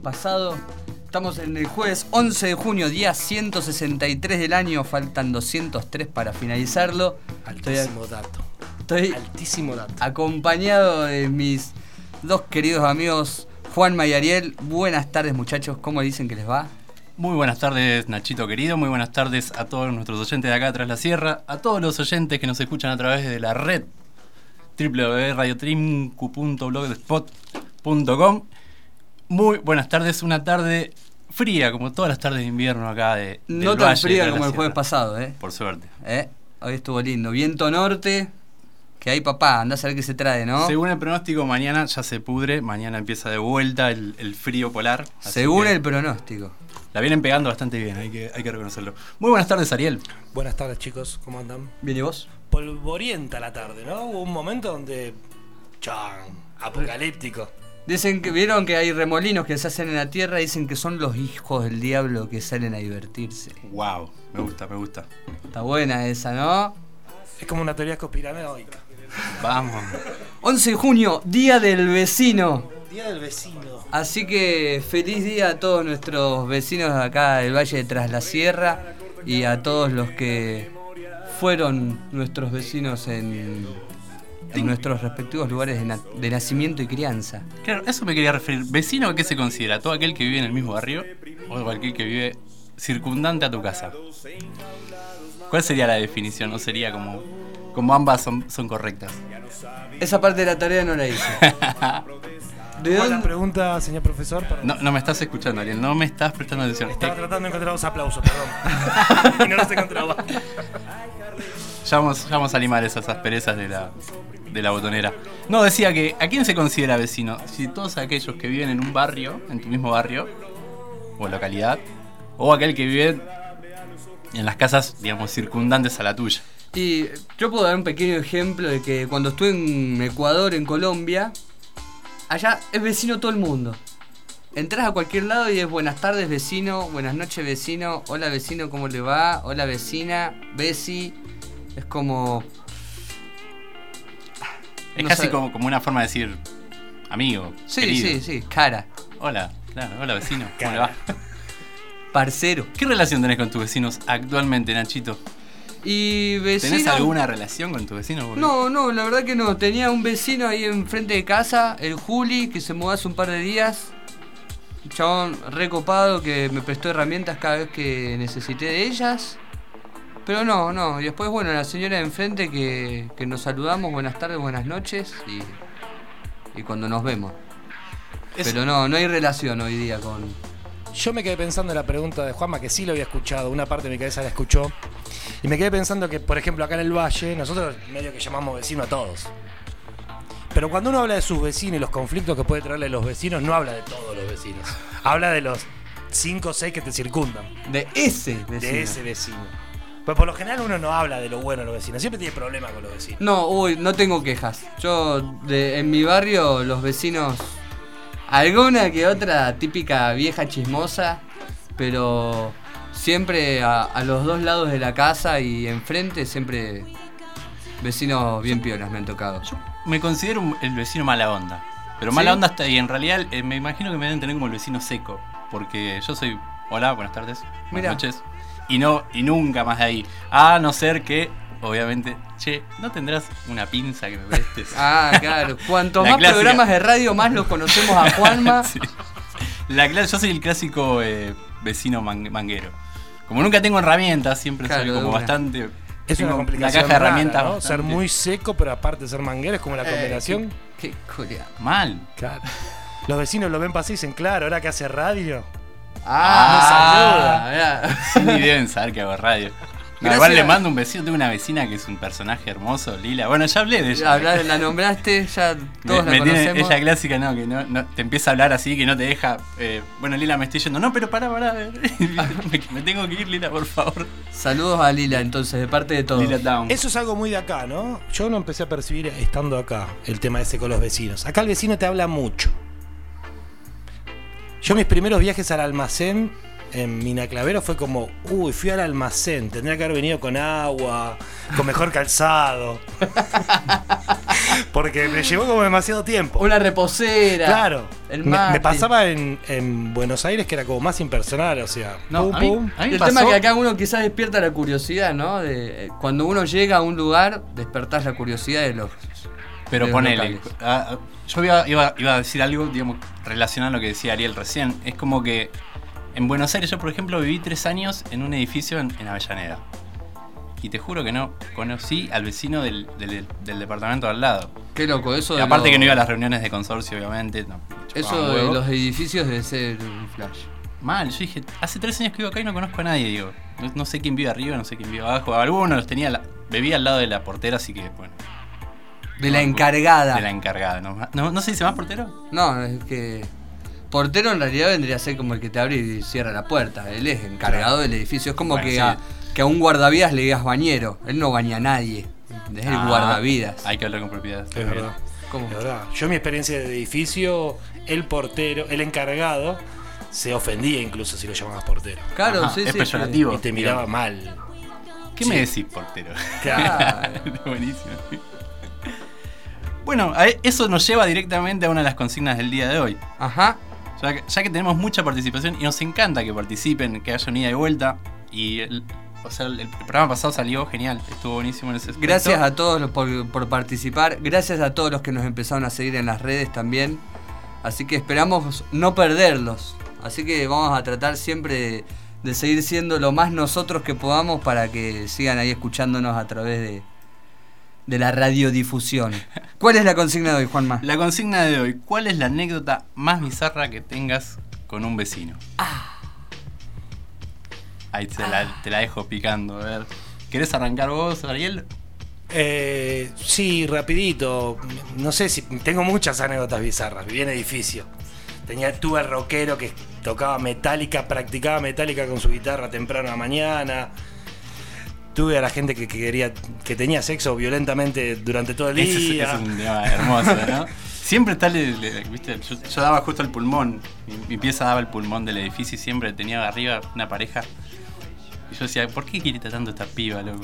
pasado. Estamos en el jueves 11 de junio, día 163 del año. Faltan 203 para finalizarlo. Altísimo dato. Altísimo dato. Acompañado de mis dos queridos amigos Juanma y Ariel. Buenas tardes, muchachos. ¿Cómo dicen que les va? Muy buenas tardes, Nachito querido. Muy buenas tardes a todos nuestros oyentes de acá tras la sierra. A todos los oyentes que nos escuchan a través de la red www.radiotrimcu.blogspot.com. Muy buenas tardes. Una tarde fría, como todas las tardes de invierno acá del No tan Valle fría de como la el jueves Sierra. pasado, Por suerte. Hoy estuvo lindo. Viento norte. Que ahí, papá, andá a saber qué se trae, ¿no? Según el pronóstico, mañana ya se pudre. Mañana empieza de vuelta el frío polar. Según el pronóstico. La vienen pegando bastante bien, hay que reconocerlo. Muy buenas tardes, Ariel. Buenas tardes, chicos, ¿cómo andan? ¿Bien y vos? Polvorienta la tarde, ¿no? Hubo un momento donde... ¡Chan! Apocalíptico. Dicen que vieron que hay remolinos que se hacen en la tierra. Dicen que son los hijos del diablo que salen a divertirse. Wow, me gusta. Está buena esa, ¿no? Es como una teoría conspiranoica. Vamos. 11 de junio, Día del Vecino. Día del vecino. Así que feliz día a todos nuestros vecinos de acá del Valle de Tras la Sierra y a todos los que fueron nuestros vecinos en nuestros respectivos lugares de nacimiento y crianza. Claro, eso me quería referir. ¿Vecino qué se considera? ¿Todo aquel que vive en el mismo barrio o aquel que vive circundante a tu casa? ¿Cuál sería la definición? ¿O sería como ambas son correctas? Esa parte de la tarea no la hice. ¿De ¿Cuál dónde? la pregunta, señor profesor? No me estás escuchando, Ariel. No me estás prestando atención. Estaba tratando de encontrar los aplausos, perdón. Y no los encontraba. Ya vamos a limar esas asperezas de la botonera. No, decía que ¿a quién se considera vecino? Si todos aquellos que viven en un barrio, en tu mismo barrio o localidad, o aquel que vive en las casas, digamos, circundantes a la tuya. Y yo puedo dar un pequeño ejemplo de que cuando estuve en Ecuador, en Colombia, allá es vecino todo el mundo. Entrás a cualquier lado y es buenas tardes vecino, buenas noches vecino, hola vecino, ¿cómo le va? Hola vecina, besi. Es como... Es no casi sé. como una forma de decir amigo, Sí, querido. sí, cara, Hola, claro, hola vecino, ¿cómo le va? parcero. ¿Qué relación tenés con tus vecinos actualmente, Nachito? Y vecino... ¿Tenés alguna relación con tus vecinos? Porque... No, la verdad que no. Tenía un vecino ahí enfrente de casa, el Juli, que se mudó hace un par de días. Un chabón recopado que me prestó herramientas cada vez que necesité de ellas. Pero no. Y después, bueno, la señora de enfrente que nos saludamos, buenas tardes, buenas noches y cuando nos vemos. Pero no hay relación hoy día con... Yo me quedé pensando en la pregunta de Juanma, que sí lo había escuchado, una parte de mi cabeza la escuchó. Y me quedé pensando que, por ejemplo, acá en el Valle, nosotros medio que llamamos vecino a todos. Pero cuando uno habla de sus vecinos y los conflictos que puede traerle los vecinos, no habla de todos los vecinos. Habla de los 5 o 6 que te circundan. De ese vecino. De ese vecino. Pero por lo general uno no habla de lo bueno de los vecinos, siempre tiene problemas con los vecinos. No tengo quejas. Yo, en mi barrio, los vecinos... Alguna que otra típica vieja chismosa, pero siempre a los dos lados de la casa y enfrente siempre vecinos bien piolas me han tocado. Yo me considero el vecino mala onda. Pero ¿Sí? mala onda está ahí. En realidad me imagino que me deben tener como el vecino seco. Porque yo soy... Hola, buenas tardes. Buenas Mirá. noches. Y nunca más de ahí. A no ser que, obviamente... Che, ¿no tendrás una pinza que me prestes? Ah, claro. Cuantos La más clásica. programas de radio, más los conocemos a Juanma. Sí. Yo soy el clásico vecino manguero. Como nunca tengo herramientas, siempre Claro, soy de como una. bastante... Es tengo una complicación caja de rara, herramientas ¿no? bastante- Ser muy seco, pero aparte ser manguero, es como la combinación. Qué curia. Mal. Claro. Los vecinos lo ven pasar y dicen, claro, ahora que hace radio. Mirá. Sí, deben saber que hago radio. No, Gracias. igual le mando un vecino, tengo una vecina que es un personaje hermoso, Lila. Bueno, ya hablé de ella. La nombraste, ya todos la Tiene conocemos. ella clásica, no, que no te empieza a hablar así, que no te deja. Bueno, Lila, me estoy yendo. No, pero pará. me tengo que ir, Lila, por favor. Saludos a Lila, entonces, de parte de todos. Lila Town. Eso es algo muy de acá, ¿no? Yo no empecé a percibir estando acá el tema ese con los vecinos. Acá el vecino te habla mucho. Yo mis primeros viajes al almacén en Mina Clavero fue como, fui al almacén, tendría que haber venido con agua, con mejor calzado. Porque me llevó como demasiado tiempo. Una reposera. Claro. El Me mate. pasaba en Buenos Aires que era como más impersonal, o sea. No, pum, a mí pum. El pasó- tema es que acá uno quizás despierta la curiosidad, ¿no? Cuando uno llega a un lugar, despertás la curiosidad de los. Pero de los ponele, locales. yo iba a decir algo, digamos, relacionado a lo que decía Ariel recién. Es como que en Buenos Aires yo, por ejemplo, viví 3 años en un edificio en Avellaneda. Y te juro que no conocí al vecino del departamento de al lado. Qué loco, eso Y de aparte los- que no iba a las reuniones de consorcio, obviamente. No, Eso chupaban de huevo. los edificios debe ser un flash. Mal, yo dije, hace 3 años que vivo acá y no conozco a nadie, digo. No sé quién vive arriba, no sé quién vive abajo. Algunos los tenía, vivía al lado de la portera, así que, bueno. De la encargada. De la encargada, ¿no se dice más portero? No, es que. Portero en realidad vendría a ser como el que te abre y cierra la puerta. Él es encargado del edificio. Es como Bueno, que, sí. que a un guardavidas le digas bañero. Él no baña a nadie. Es el guardavidas. Hay que hablar con propiedad. Es verdad. ¿Cómo? Es verdad. Yo, mi experiencia de edificio, el portero, el encargado, se ofendía incluso si lo llamabas portero. Claro, Ajá, sí, es sí. peyorativo. Y te miraba mal. ¿Qué Sí. me decís, portero? Claro. Buenísimo. Bueno, eso nos lleva directamente a una de las consignas del día de hoy. Ajá. Ya que tenemos mucha participación y nos encanta que participen, que haya un ida y vuelta. Y el programa pasado salió genial, estuvo buenísimo en ese aspecto. Gracias a todos por participar. Gracias a todos los que nos empezaron a seguir en las redes también. Así que esperamos no perderlos. Así que vamos a tratar siempre de seguir siendo lo más nosotros que podamos para que sigan ahí escuchándonos a través de la radiodifusión. ¿Cuál es la consigna de hoy, Juanma? La consigna de hoy, ¿cuál es la anécdota más bizarra que tengas con un vecino? Ahí te la dejo picando, a ver. ¿Querés arrancar vos, Ariel? Sí, rapidito. No sé si tengo muchas anécdotas bizarras. Viví en edificio. Tuve al rockero que tocaba Metallica, practicaba Metallica con su guitarra temprano a la mañana. Tuve a la gente que tenía sexo violentamente durante todo el día. Ese es un tema hermoso, ¿no? Siempre está, ¿viste? Yo daba justo el pulmón, mi pieza daba el pulmón del edificio y siempre tenía arriba una pareja. Y yo decía, ¿por qué grita tanto esta piba, loco?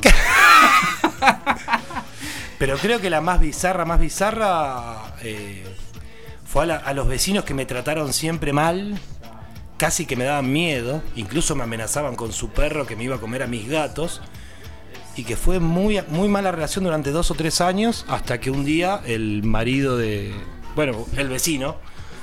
Pero creo que la más bizarra fue a los vecinos que me trataron siempre mal, casi que me daban miedo, incluso me amenazaban con su perro que me iba a comer a mis gatos, y que fue muy, muy mala relación durante 2 o 3 años, hasta que un día el marido el vecino,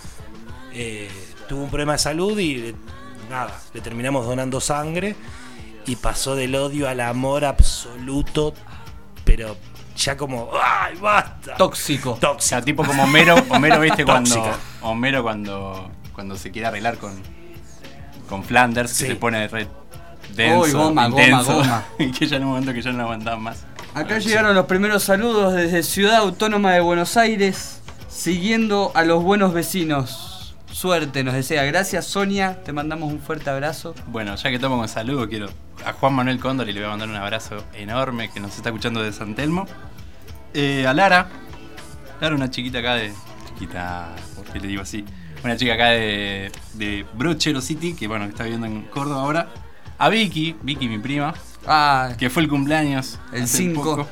tuvo un problema de salud y le terminamos donando sangre y pasó del odio al amor absoluto, pero ya como, ¡ay, basta! Tóxico. O sea, tipo como Homero, ¿viste? Tóxica. Homero cuando se quiere arreglar con Flanders, Sí. que se pone re denso, Uy, goma, intenso, goma. y que ya en un momento que ya no aguantaba más. Acá llegaron los primeros saludos desde Ciudad Autónoma de Buenos Aires, siguiendo a los buenos vecinos. Suerte, nos desea. Gracias, Sonia. Te mandamos un fuerte abrazo. Bueno, ya que estamos con saludo, quiero a Juan Manuel Cóndor y le voy a mandar un abrazo enorme que nos está escuchando de San Telmo. A Lara, una chiquita acá chiquita, ¿por qué le digo así? Una chica acá de Brochero City, que bueno, que está viviendo en Córdoba ahora. A Vicky, mi prima, Ah, que fue el cumpleaños. El hace 5. poco.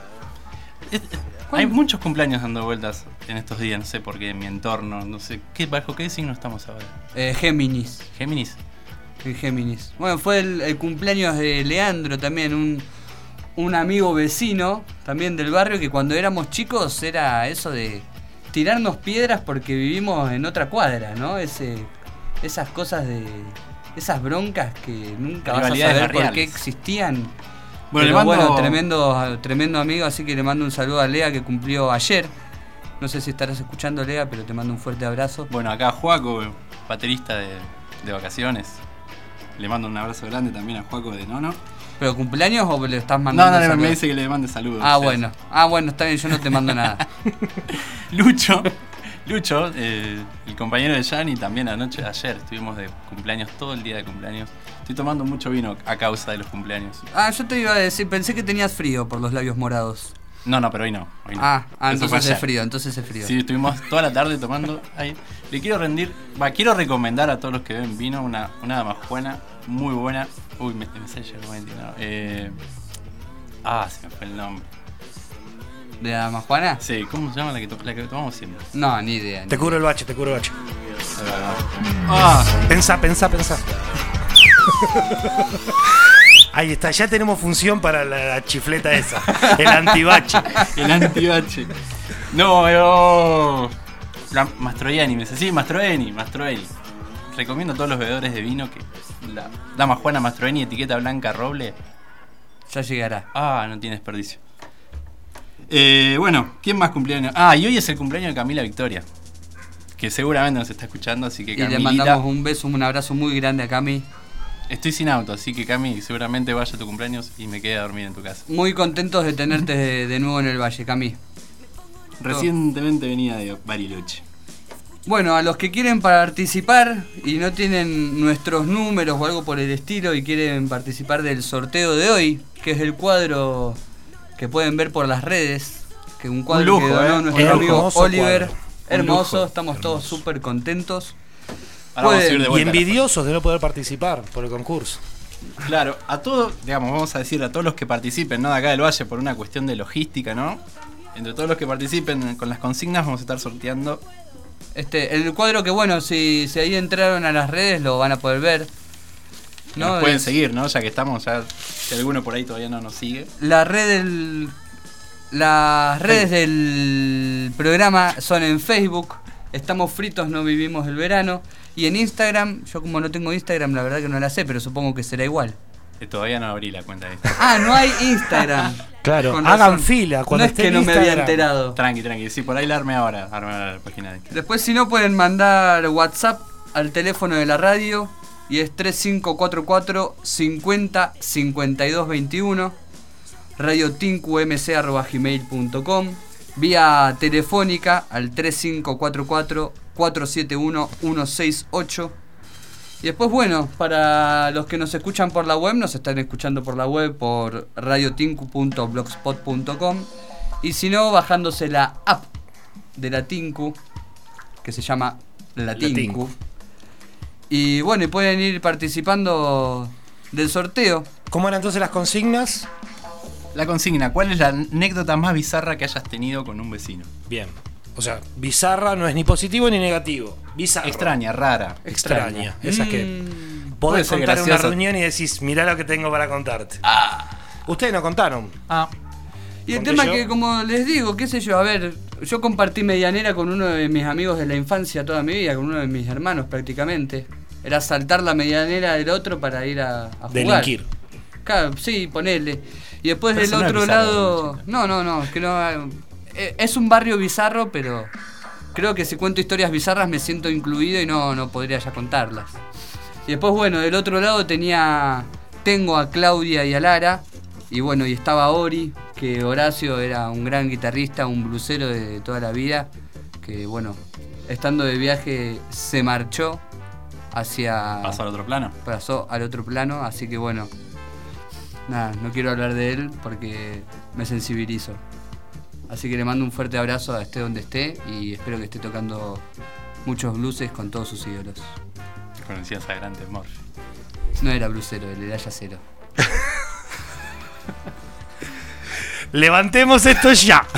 Hay muchos cumpleaños dando vueltas en estos días, no sé por qué, en mi entorno, no sé. ¿Bajo qué signo estamos ahora? Géminis. ¿Géminis? El Géminis. Bueno, fue el cumpleaños de Leandro también, un amigo vecino también del barrio, que cuando éramos chicos era eso de tirarnos piedras porque vivimos en otra cuadra, ¿no? Esas cosas esas broncas que nunca vas a Rivalidades saber por qué barriales. existían. Bueno, Pero le mando- bueno, tremendo amigo, así que le mando un saludo a Lea que cumplió ayer. No sé si estarás escuchando, Lea, pero te mando un fuerte abrazo. Bueno, acá Juaco, baterista de vacaciones. Le mando un abrazo grande también a Juaco de Nono. ¿Pero cumpleaños o le estás mandando No, me saludos? dice que le mande saludos. Ah, O sea, bueno, está bien, yo no te mando nada. Lucho, el compañero de Gianni, también ayer estuvimos de cumpleaños, todo el día de cumpleaños. Estoy tomando mucho vino a causa de los cumpleaños. Ah, yo te iba a decir, pensé que tenías frío por los labios morados. No, pero hoy no. Hoy no. Ah, Eso fue entonces es ayer. frío, Sí, estuvimos toda la tarde tomando ahí. Le quiero quiero recomendar a todos los que ven vino una damajuana muy buena. Uy, me sale ya el momento, no. Se me fue el nombre. ¿De la Dama Juana? Sí, ¿cómo se llama la que tomamos siempre? No, ni idea. Te cubro el bache, te cubro el bache. Ah, Pensá. Ahí está, ya tenemos función para la chifleta esa. El antibache. el antibache. No. Mastroianni, me dice. Sí, Mastroeni. Recomiendo a todos los bebedores de vino que la Dama Juana Mastroeni, etiqueta blanca roble. Ya llegará. Ah, no tiene desperdicio. Bueno, ¿quién más cumpleaños? Y hoy es el cumpleaños de Camila Victoria, que seguramente nos está escuchando, así que Y Camilita, le mandamos un beso, un abrazo muy grande a Cami. estoy sin auto, así que Cami, seguramente vaya a tu cumpleaños y me quede a dormir en tu casa. Muy contentos de tenerte de nuevo en el Valle, Cami. Recientemente venía de Bariloche. Bueno, a los que quieren participar y no tienen nuestros números o algo por el estilo y quieren participar del sorteo de hoy, que es el cuadro que pueden ver por las redes, que un cuadro Un lujo, que donó nuestro un amigo hermoso Oliver. cuadro. Hermoso, lujo. estamos todos súper contentos. Ahora vamos a ir de Y vuelta. envidiosos de no poder participar por el concurso. Claro, a todos, digamos, vamos a decir a todos los que participen, ¿no? De acá del Valle por una cuestión de logística, ¿no? Entre todos los que participen con las consignas vamos a estar sorteando. El cuadro que bueno, si ahí entraron a las redes lo van a poder ver. ¿No? Nos pueden Es- seguir, ¿no? Ya que estamos, ya si alguno por ahí todavía no nos sigue. Las redes del programa son en Facebook. Estamos fritos, no vivimos el verano. Y en Instagram, yo como no tengo Instagram, la verdad que no la sé, pero supongo que será igual. Todavía no abrí la cuenta de esto. No hay Instagram. Claro, Con hagan razón. fila. Cuando No es esté que en no me había Instagram. enterado. Tranqui, sí, por ahí la armé ahora la página de Instagram. Después, si no, pueden mandar WhatsApp al teléfono de la radio y es 3544 50 52 21, radiotinqumc@gmail.com, vía telefónica al 3544 471 168. Y después, bueno, para los que nos escuchan por la web, nos están escuchando por la web por radiotinku.blogspot.com, y si no, bajándose la app de la Tinku, que se llama La Tinku. Tinku. Y bueno, y pueden ir participando del sorteo. ¿Cómo eran entonces las consignas? La consigna, ¿cuál es la anécdota más bizarra que hayas tenido con un vecino? Bien. O sea, bizarra no es ni positivo ni negativo. Bizarra. Extraña, rara. Extraña. Esas que Puede podés ser contar en una graciosa. reunión y decís, mirá lo que tengo para contarte. Ustedes no contaron. Y el Conté tema yo. que, como les digo, qué sé yo, a ver, yo compartí medianera con uno de mis amigos de la infancia toda mi vida, con uno de mis hermanos prácticamente. Era saltar la medianera del otro para ir a jugar. Delinquir. Claro, sí, ponele. Y después Pero del eso no es otro bizarro, lado... No, es que no... Es un barrio bizarro, pero creo que si cuento historias bizarras me siento incluido y no podría ya contarlas. Y después, bueno, del otro lado tengo a Claudia y a Lara. Y bueno, y estaba Ori, que Horacio era un gran guitarrista, un blusero de toda la vida, que bueno, estando de viaje se marchó hacia... ¿Pasó al otro plano? Pasó al otro plano, así que bueno, nada, no quiero hablar de él porque me sensibilizo. Así que le mando un fuerte abrazo a esté donde esté y espero que esté tocando muchos blues con todos sus ídolos. Conocías a Grande Morphy. No era blusero, él era yacero. Levantemos esto ya.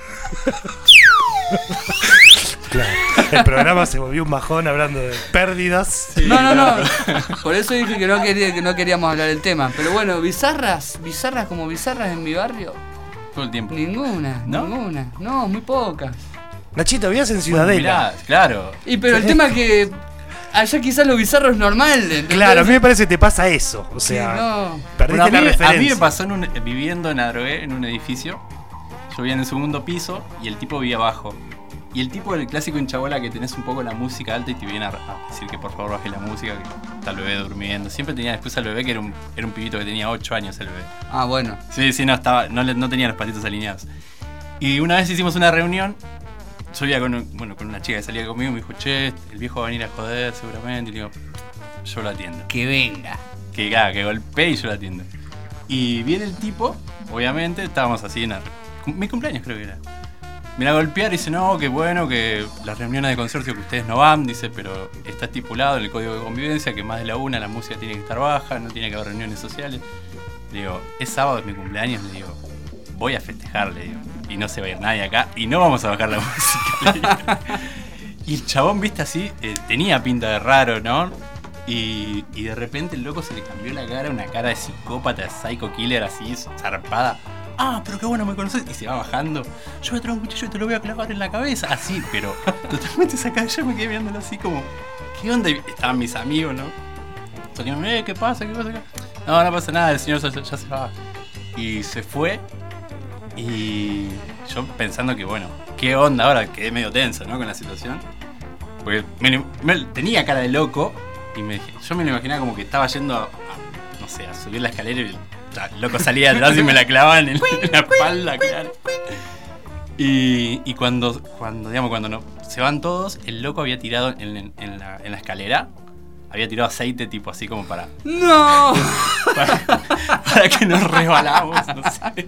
Claro. El programa se volvió un bajón hablando de pérdidas. No. Por eso dije que no queríamos hablar del tema. Pero bueno, bizarras como bizarras en mi barrio. Todo el tiempo. Ninguna. No, muy pocas. Nachito, vivías en Bueno, Ciudadela. mirá, claro. Y pero el tema es que allá quizás lo bizarro es normal. ¿entendés? Claro, a mí me parece que te pasa eso. O Sí, sea, no. perdiste Bueno, la referencia. a mí me pasó viviendo en Adrogué, en un edificio. Yo vivía en el segundo piso y el tipo vivía abajo. Y el tipo del clásico hinchabola que tenés un poco la música alta y te viene a decir que por favor baje la música, que está el bebé durmiendo. Siempre tenía excusa al bebé que era un pibito que tenía 8 años el bebé. Ah, bueno. Sí, no tenía los patitos alineados. Y una vez hicimos una reunión, yo vivía con una chica que salía conmigo y me dijo, che, el viejo va a venir a joder seguramente. Y le digo, yo lo atiendo. Que venga. Que golpee y yo lo atiendo. Y viene el tipo, obviamente, estábamos así en mi cumpleaños creo que era. Viene a golpear y dice, no, que bueno, que las reuniones de consorcio que ustedes no van, dice, pero está estipulado en el código de convivencia que más de la una la música tiene que estar baja, no tiene que haber reuniones sociales. Le digo, es sábado, es mi cumpleaños, le digo, voy a festejar, le digo. Y no se va a ir nadie acá y no vamos a bajar la música, le digo. Y el chabón, viste, así, tenía pinta de raro, ¿no? Y de repente el loco se le cambió la cara, una cara de psicópata, de psycho killer, así, zarpada. Ah, pero qué bueno me conoces. Y se va bajando. Yo voy a traer un cuchillo y te lo voy a clavar en la cabeza. Así, pero totalmente sacado. Yo me quedé mirándolo así como, ¿qué onda? Y estaban mis amigos, ¿no? Salieron, ¿qué pasa? ¿Qué pasa acá? No, no pasa nada, el señor ya se va. Y se fue. Y yo pensando que, bueno, ¿qué onda ahora? Quedé medio tenso, ¿no? Con la situación. Porque tenía cara de loco. Y yo me lo imaginaba como que estaba yendo no sé, a subir la escalera y el loco salía atrás y me la clavaban en la espalda, claro. Y cuando no, se van todos, el loco había tirado en la escalera, había tirado aceite tipo así como para... ¡No! para que nos resbalamos, no sé.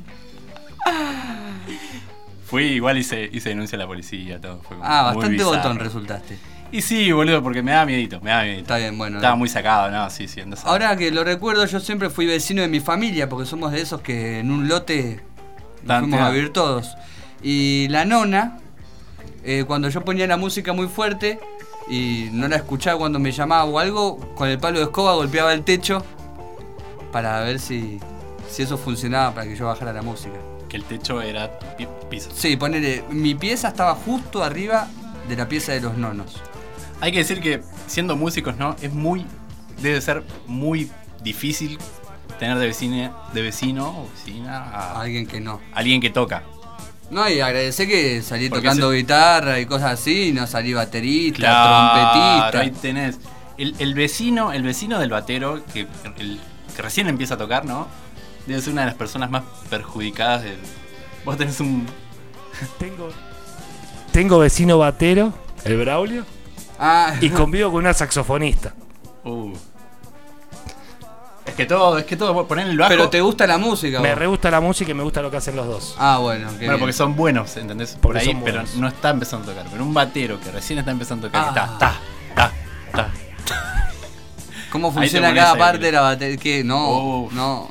Fui igual hice denuncia a la policía, todo. Fue bastante bizarro. botón resultaste. Y sí, boludo, porque me da miedito. Está bien, bueno. Estaba muy sacado, ¿no? Sí, andás. Ahora que lo recuerdo, yo siempre fui vecino de mi familia, porque somos de esos que en un lote nos fuimos a vivir todos. Y la nona, cuando yo ponía la música muy fuerte y no la escuchaba cuando me llamaba o algo, con el palo de escoba golpeaba el techo para ver si eso funcionaba para que yo bajara la música. Que el techo era piso. Sí, ponele, mi pieza estaba justo arriba de la pieza de los nonos. Hay que decir que siendo músicos, ¿no? Debe ser muy difícil tener de vecino o vecina a alguien que no. Alguien que toca. No, y agradecer que salí Porque tocando guitarra y cosas así, y no salí baterista, trompetista. trompetista. Ahí tenés. El vecino del batero, que recién empieza a tocar, ¿no? Debe ser una de las personas más perjudicadas del... Vos tenés un... Tengo vecino batero, el Braulio, y convivo con una saxofonista. Es que todo, poner el bajo... Pero te gusta la música, Me vos. re gusta la música y me gusta lo que hacen los dos. Bueno, bueno, porque son buenos, ¿entendés? Por ahí, pero no está empezando a tocar. Pero un batero que recién está empezando a tocar, está. ¿Cómo funciona cada parte de la batería? ¿Qué? No,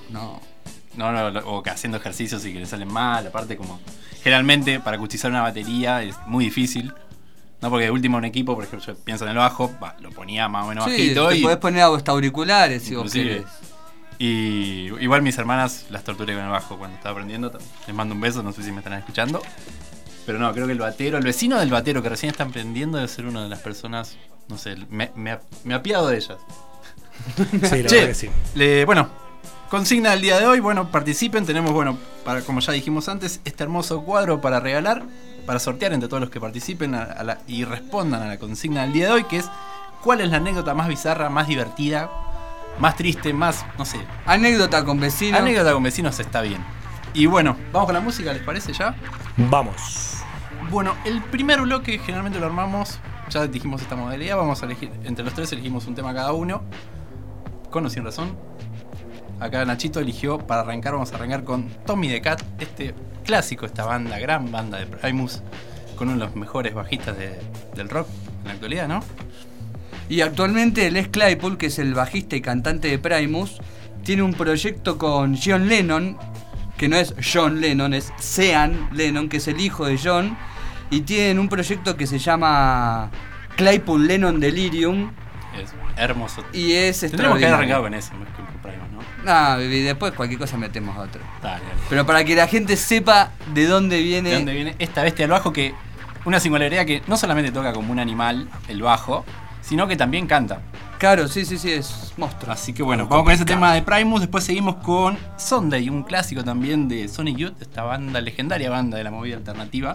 o que haciendo ejercicios y que le salen mal. Aparte, como generalmente para acustizar una batería es muy difícil. No, porque de último un equipo, por ejemplo, yo pienso en el bajo, lo ponía más o menos bajito. Te podés poner hasta auriculares si vos inclusive. querés. Y igual mis hermanas las torturé con el bajo cuando estaba aprendiendo. Les mando un beso, no sé si me están escuchando. Pero no, creo que el vecino del batero que recién está aprendiendo debe ser una de las personas, no sé, me apiado de ellas. Sí, la verdad que sí. Bueno, consigna del día de hoy, bueno, participen, tenemos, bueno, como ya dijimos antes, este hermoso cuadro para regalar, para sortear entre todos los que participen y respondan a la consigna del día de hoy, que es ¿cuál es la anécdota más bizarra, más divertida, más triste, más, no sé? Anécdota con vecinos. Anécdota con vecinos está bien. Y bueno, vamos con la música, ¿les parece ya? Vamos. Bueno, el primer bloque generalmente lo armamos, ya dijimos esta modalidad, vamos a elegir, entre los tres elegimos un tema cada uno, con o sin razón. Acá Nachito eligió, para arrancar, vamos a arrancar con Tommy the Cat, este clásico, esta banda, gran banda de Primus, con uno de los mejores bajistas del rock en la actualidad, ¿no? Y actualmente Les Claypool, que es el bajista y cantante de Primus, tiene un proyecto con John Lennon, que no es John Lennon, es Sean Lennon, que es el hijo de John, y tienen un proyecto que se llama Claypool Lennon Delirium. Es hermoso. Y es tendremos que haber extraordinario. arrancado con ese, con Primus, ¿no? Y después cualquier cosa metemos a otro. Dale. Pero para que la gente sepa de dónde viene... ¿De dónde viene esta bestia del bajo? Que una singularidad que no solamente toca como un animal el bajo, sino que también canta. Claro, sí, es monstruo. Así que bueno, vamos con ese tema de Primus. Después seguimos con Sunday, un clásico también de Sonic Youth, esta banda, legendaria banda de la movida alternativa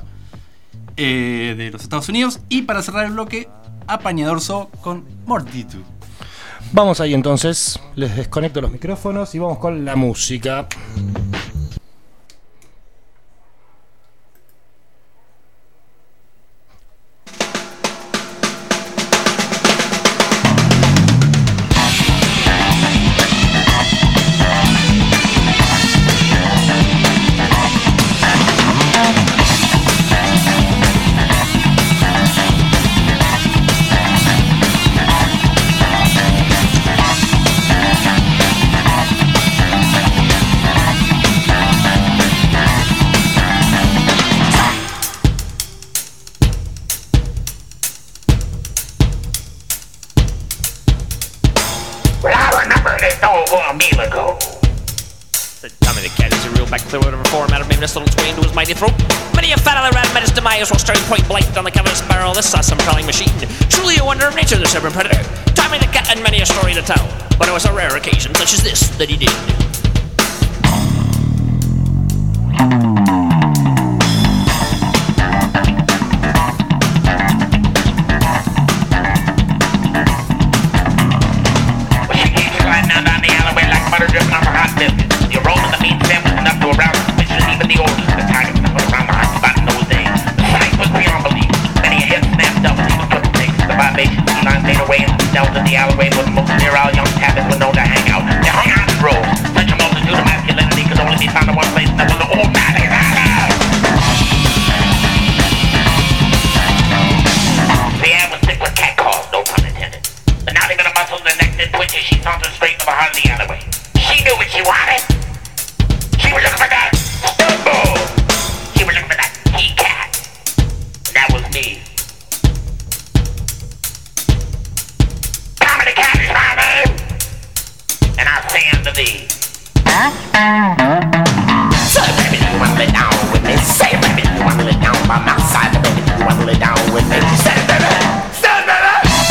de los Estados Unidos. Y para cerrar el bloque, Apañador So con Mortitude. Vamos ahí entonces, les desconecto los micrófonos y vamos con la música. just over a meal ago. Tommy the cat is a real back clear whatever format of this little twain to his mighty throat. Many a fat other rat met his demise while staring point blank on the cover of his barrel. This awesome prowling machine. Truly a wonder of nature, the stubborn predator. Tommy the cat had many a story to tell, but it was a rare occasion such as this that he did. Butter dripping off a hot biscuit. You're rolling the meat sandwich enough to arouse suspicion, even the orders. The tiger snuffled around the hot spot in those days. The sight was beyond belief. Many a head snapped up as he was put to take. The vivacious felines made away into the dells of the alleyway where the most virile young tappets were known to hang out. They hung out in rows. Such a multitude of masculinity could only be found in one place, and that was the old man. The air was thick with catcalls, no pun intended. But not even a muscle in the neck did twitch as she sauntered straight to the heart of the alleyway. She knew what she wanted. She was looking for that Stumbo. She was looking for that he-cat. That was me. Tommy the cat is my name. And I say unto thee. So baby, you wanna lay down with me? Say baby, you wanna lay down by my side? Baby, you wanna lay down with me? Say baby, say baby.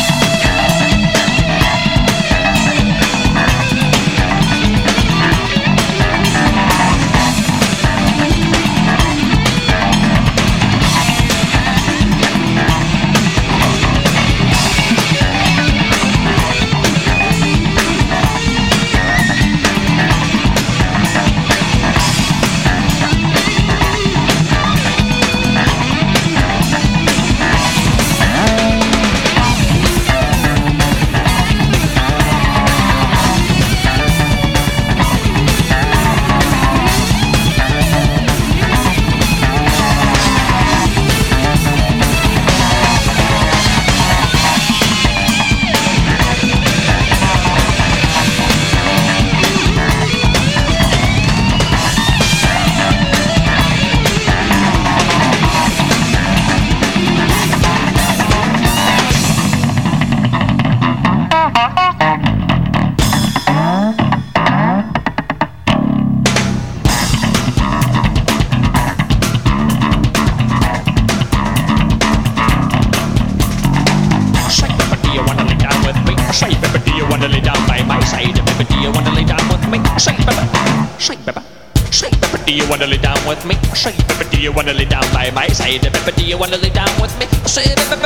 Do you wanna lay down with me? Say, baby, do you wanna lay down by my side? Baby, do you wanna lay down with me? Say,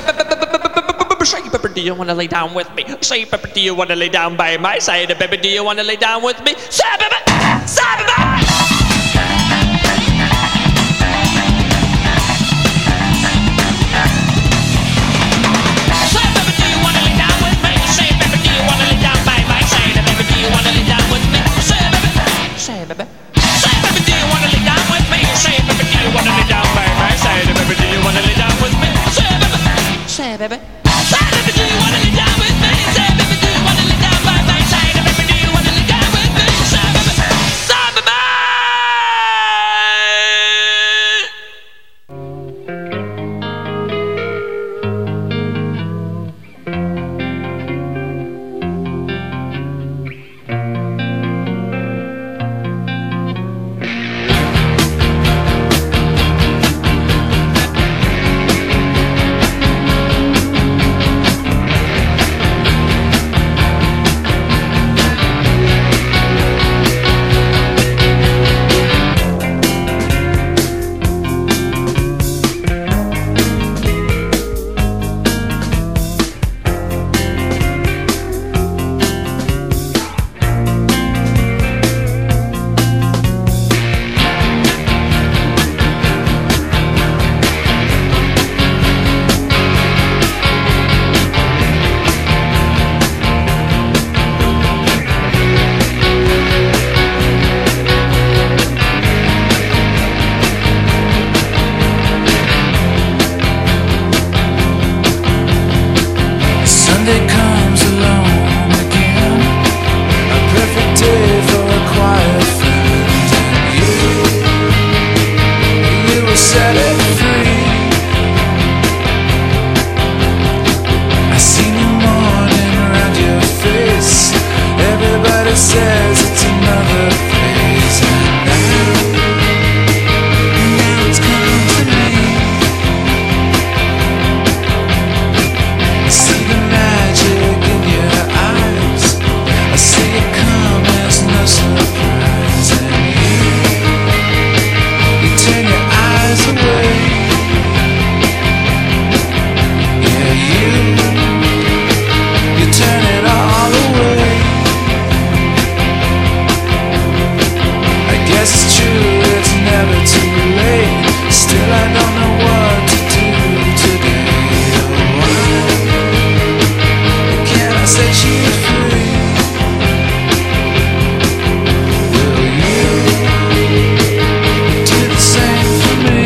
baby, do you wanna lay down with me? Say, baby, do you wanna lay down by my side? Baby, do you wanna lay down with me? Say, baby, say, baby. Say, baby. Say, baby, do you wanna lay down with me? Say, baby, do you wanna lay down by my side? Baby, do you wanna lay down with me? Say, baby. Say, baby. Say, baby, do you wanna lay down with me? Say, baby, do you wanna lay down by my side? Baby, do you wanna lay down with me? Say, baby. Say, baby. Everybody says it's another phase, and now it's come to me. I see the magic in your eyes, I see it come as no surprise, and you turn your eyes away. Yeah, you turn it all away. I guess it's true, it's never too late. Still I don't know what to do today. Why can't I set you free? Will you do the same for me?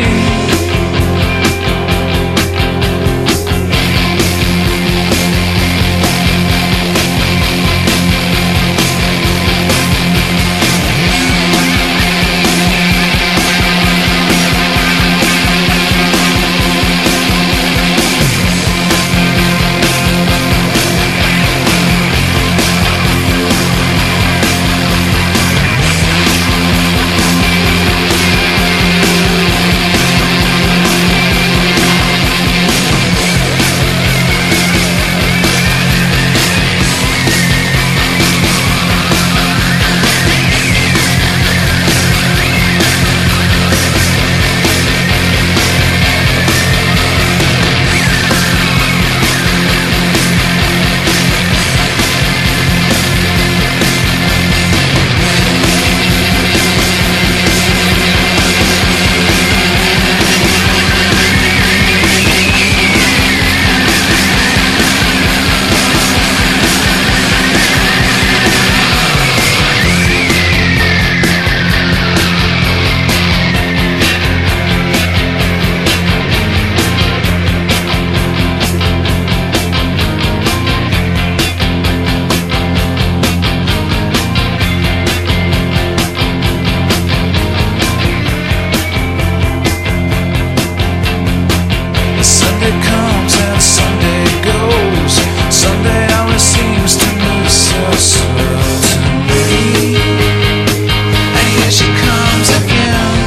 Sunday comes and Sunday goes. Sunday always seems to move so slow to me. And here she comes again.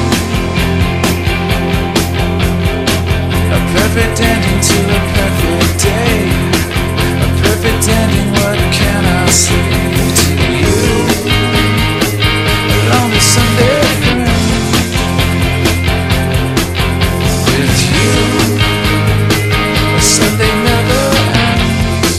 A perfect ending to a perfect day. A perfect ending, what can I say to you? A lonely Sunday friend. With you Sunday never ends.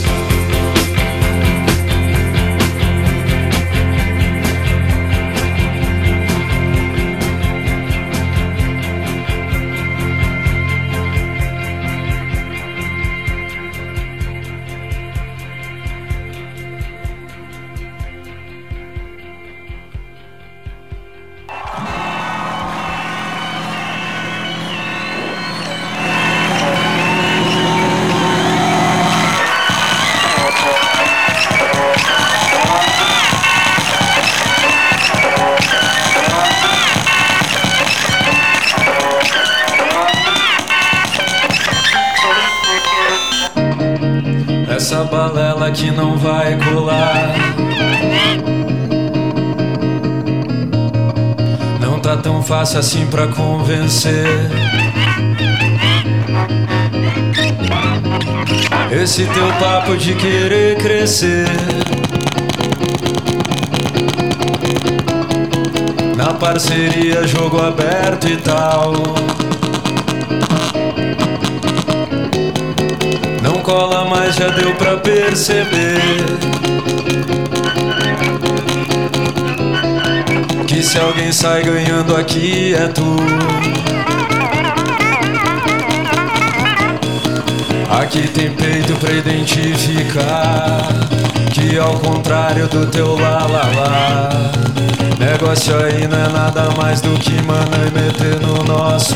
Essa balela que não vai colar. Não tá tão fácil assim pra convencer. Esse teu papo de querer crescer. Na parceria, jogo aberto e tal. Não cola mais, já deu pra perceber que se alguém sai ganhando aqui é tu. Aqui tem peito pra identificar que ao contrário do teu lá lá lá, negócio aí não é nada mais do que mana e meter no nosso.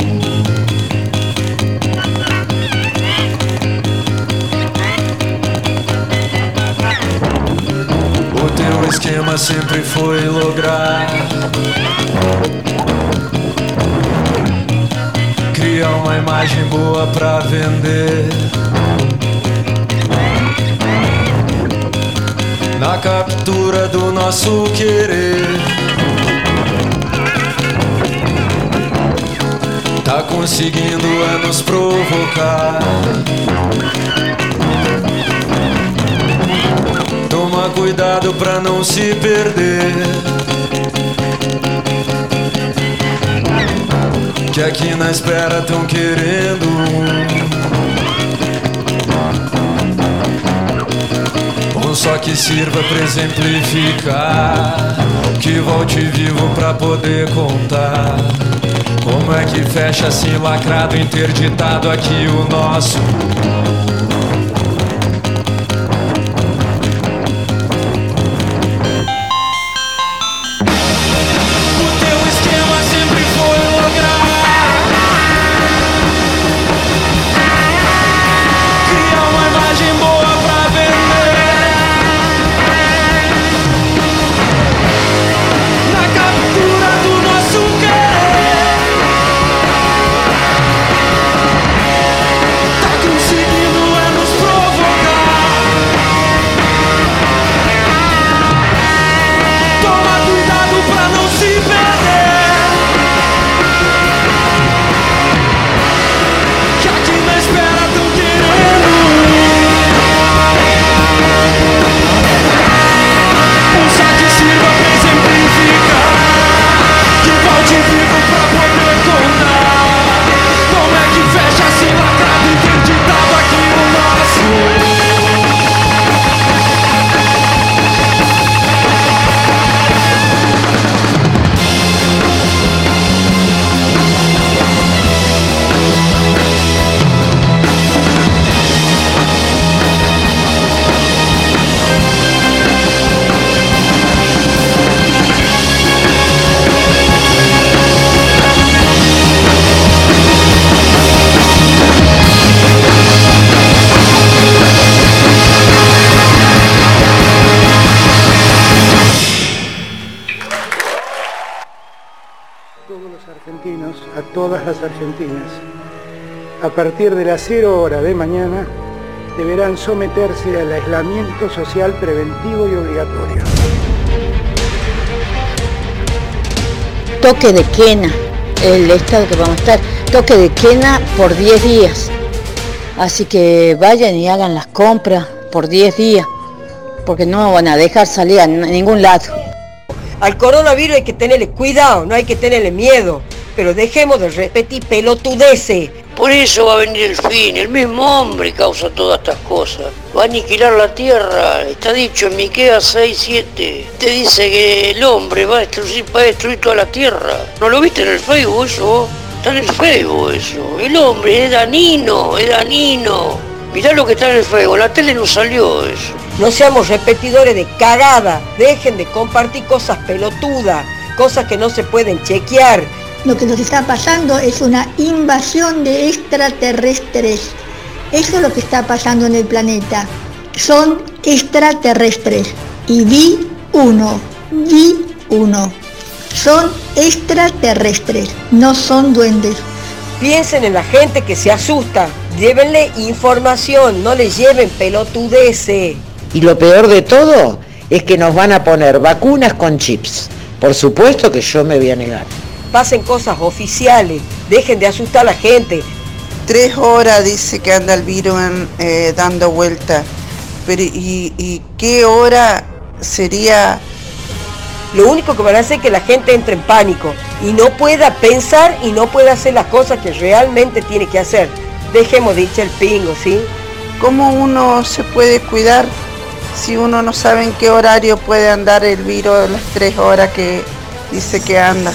O teu esquema sempre foi lograr criar uma imagem boa pra vender. na captura do nosso querer. Tá conseguindo é nos provocar. Toma cuidado pra não se perder, que aqui na espera tão querendo um só que sirva pra exemplificar, que volte vivo pra poder contar como é que fecha assim lacrado, interditado aqui o nosso. Todas las argentinas, a partir de las 0 horas de mañana, deberán someterse al aislamiento social preventivo y obligatorio. Toque de quena, el estado que vamos a estar, toque de quena por 10 días. Así que vayan y hagan las compras por 10 días, porque no van a dejar salir a ningún lado. Al coronavirus hay que tenerle cuidado, no hay que tenerle miedo. Pero dejemos de repetir pelotudeces. Por eso va a venir el fin, el mismo hombre causa todas estas cosas. Va a aniquilar la tierra, está dicho en Miqueas 6:7. Te dice que el hombre va a destruir toda la tierra. ¿No lo viste en el Facebook eso? Está en el Facebook eso. El hombre es danino, es danino. Mirá lo que está en el Facebook, en la tele no salió eso. No seamos repetidores de cagada, dejen de compartir cosas pelotudas, cosas que no se pueden chequear. Lo que nos está pasando es una invasión de extraterrestres. Eso es lo que está pasando en el planeta. Son extraterrestres. Y vi uno. Son extraterrestres, no son duendes. Piensen en la gente que se asusta. Llévenle información, no les lleven pelotudeces. Y lo peor de todo es que nos van a poner vacunas con chips. Por supuesto que yo me voy a negar. Pasen cosas oficiales, dejen de asustar a la gente. 3 horas dice que anda el virus dando vuelta. Pero ¿y qué hora sería? Lo único que van a hacer es que la gente entre en pánico y no pueda pensar y no pueda hacer las cosas que realmente tiene que hacer. Dejemos de echar el pingo, ¿sí? ¿Cómo uno se puede cuidar si uno no sabe en qué horario puede andar el virus las 3 horas que dice que anda?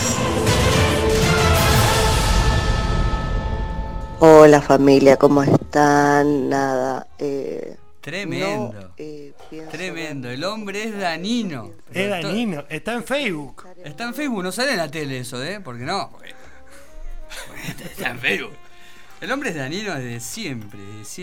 Hola familia, ¿cómo están? Nada. Tremendo. Tremendo. El hombre es danino. Es danino. Está en Facebook. Está en Facebook, no sale en la tele eso, ¿Porque no? Porque está en Facebook. El hombre es danino desde siempre.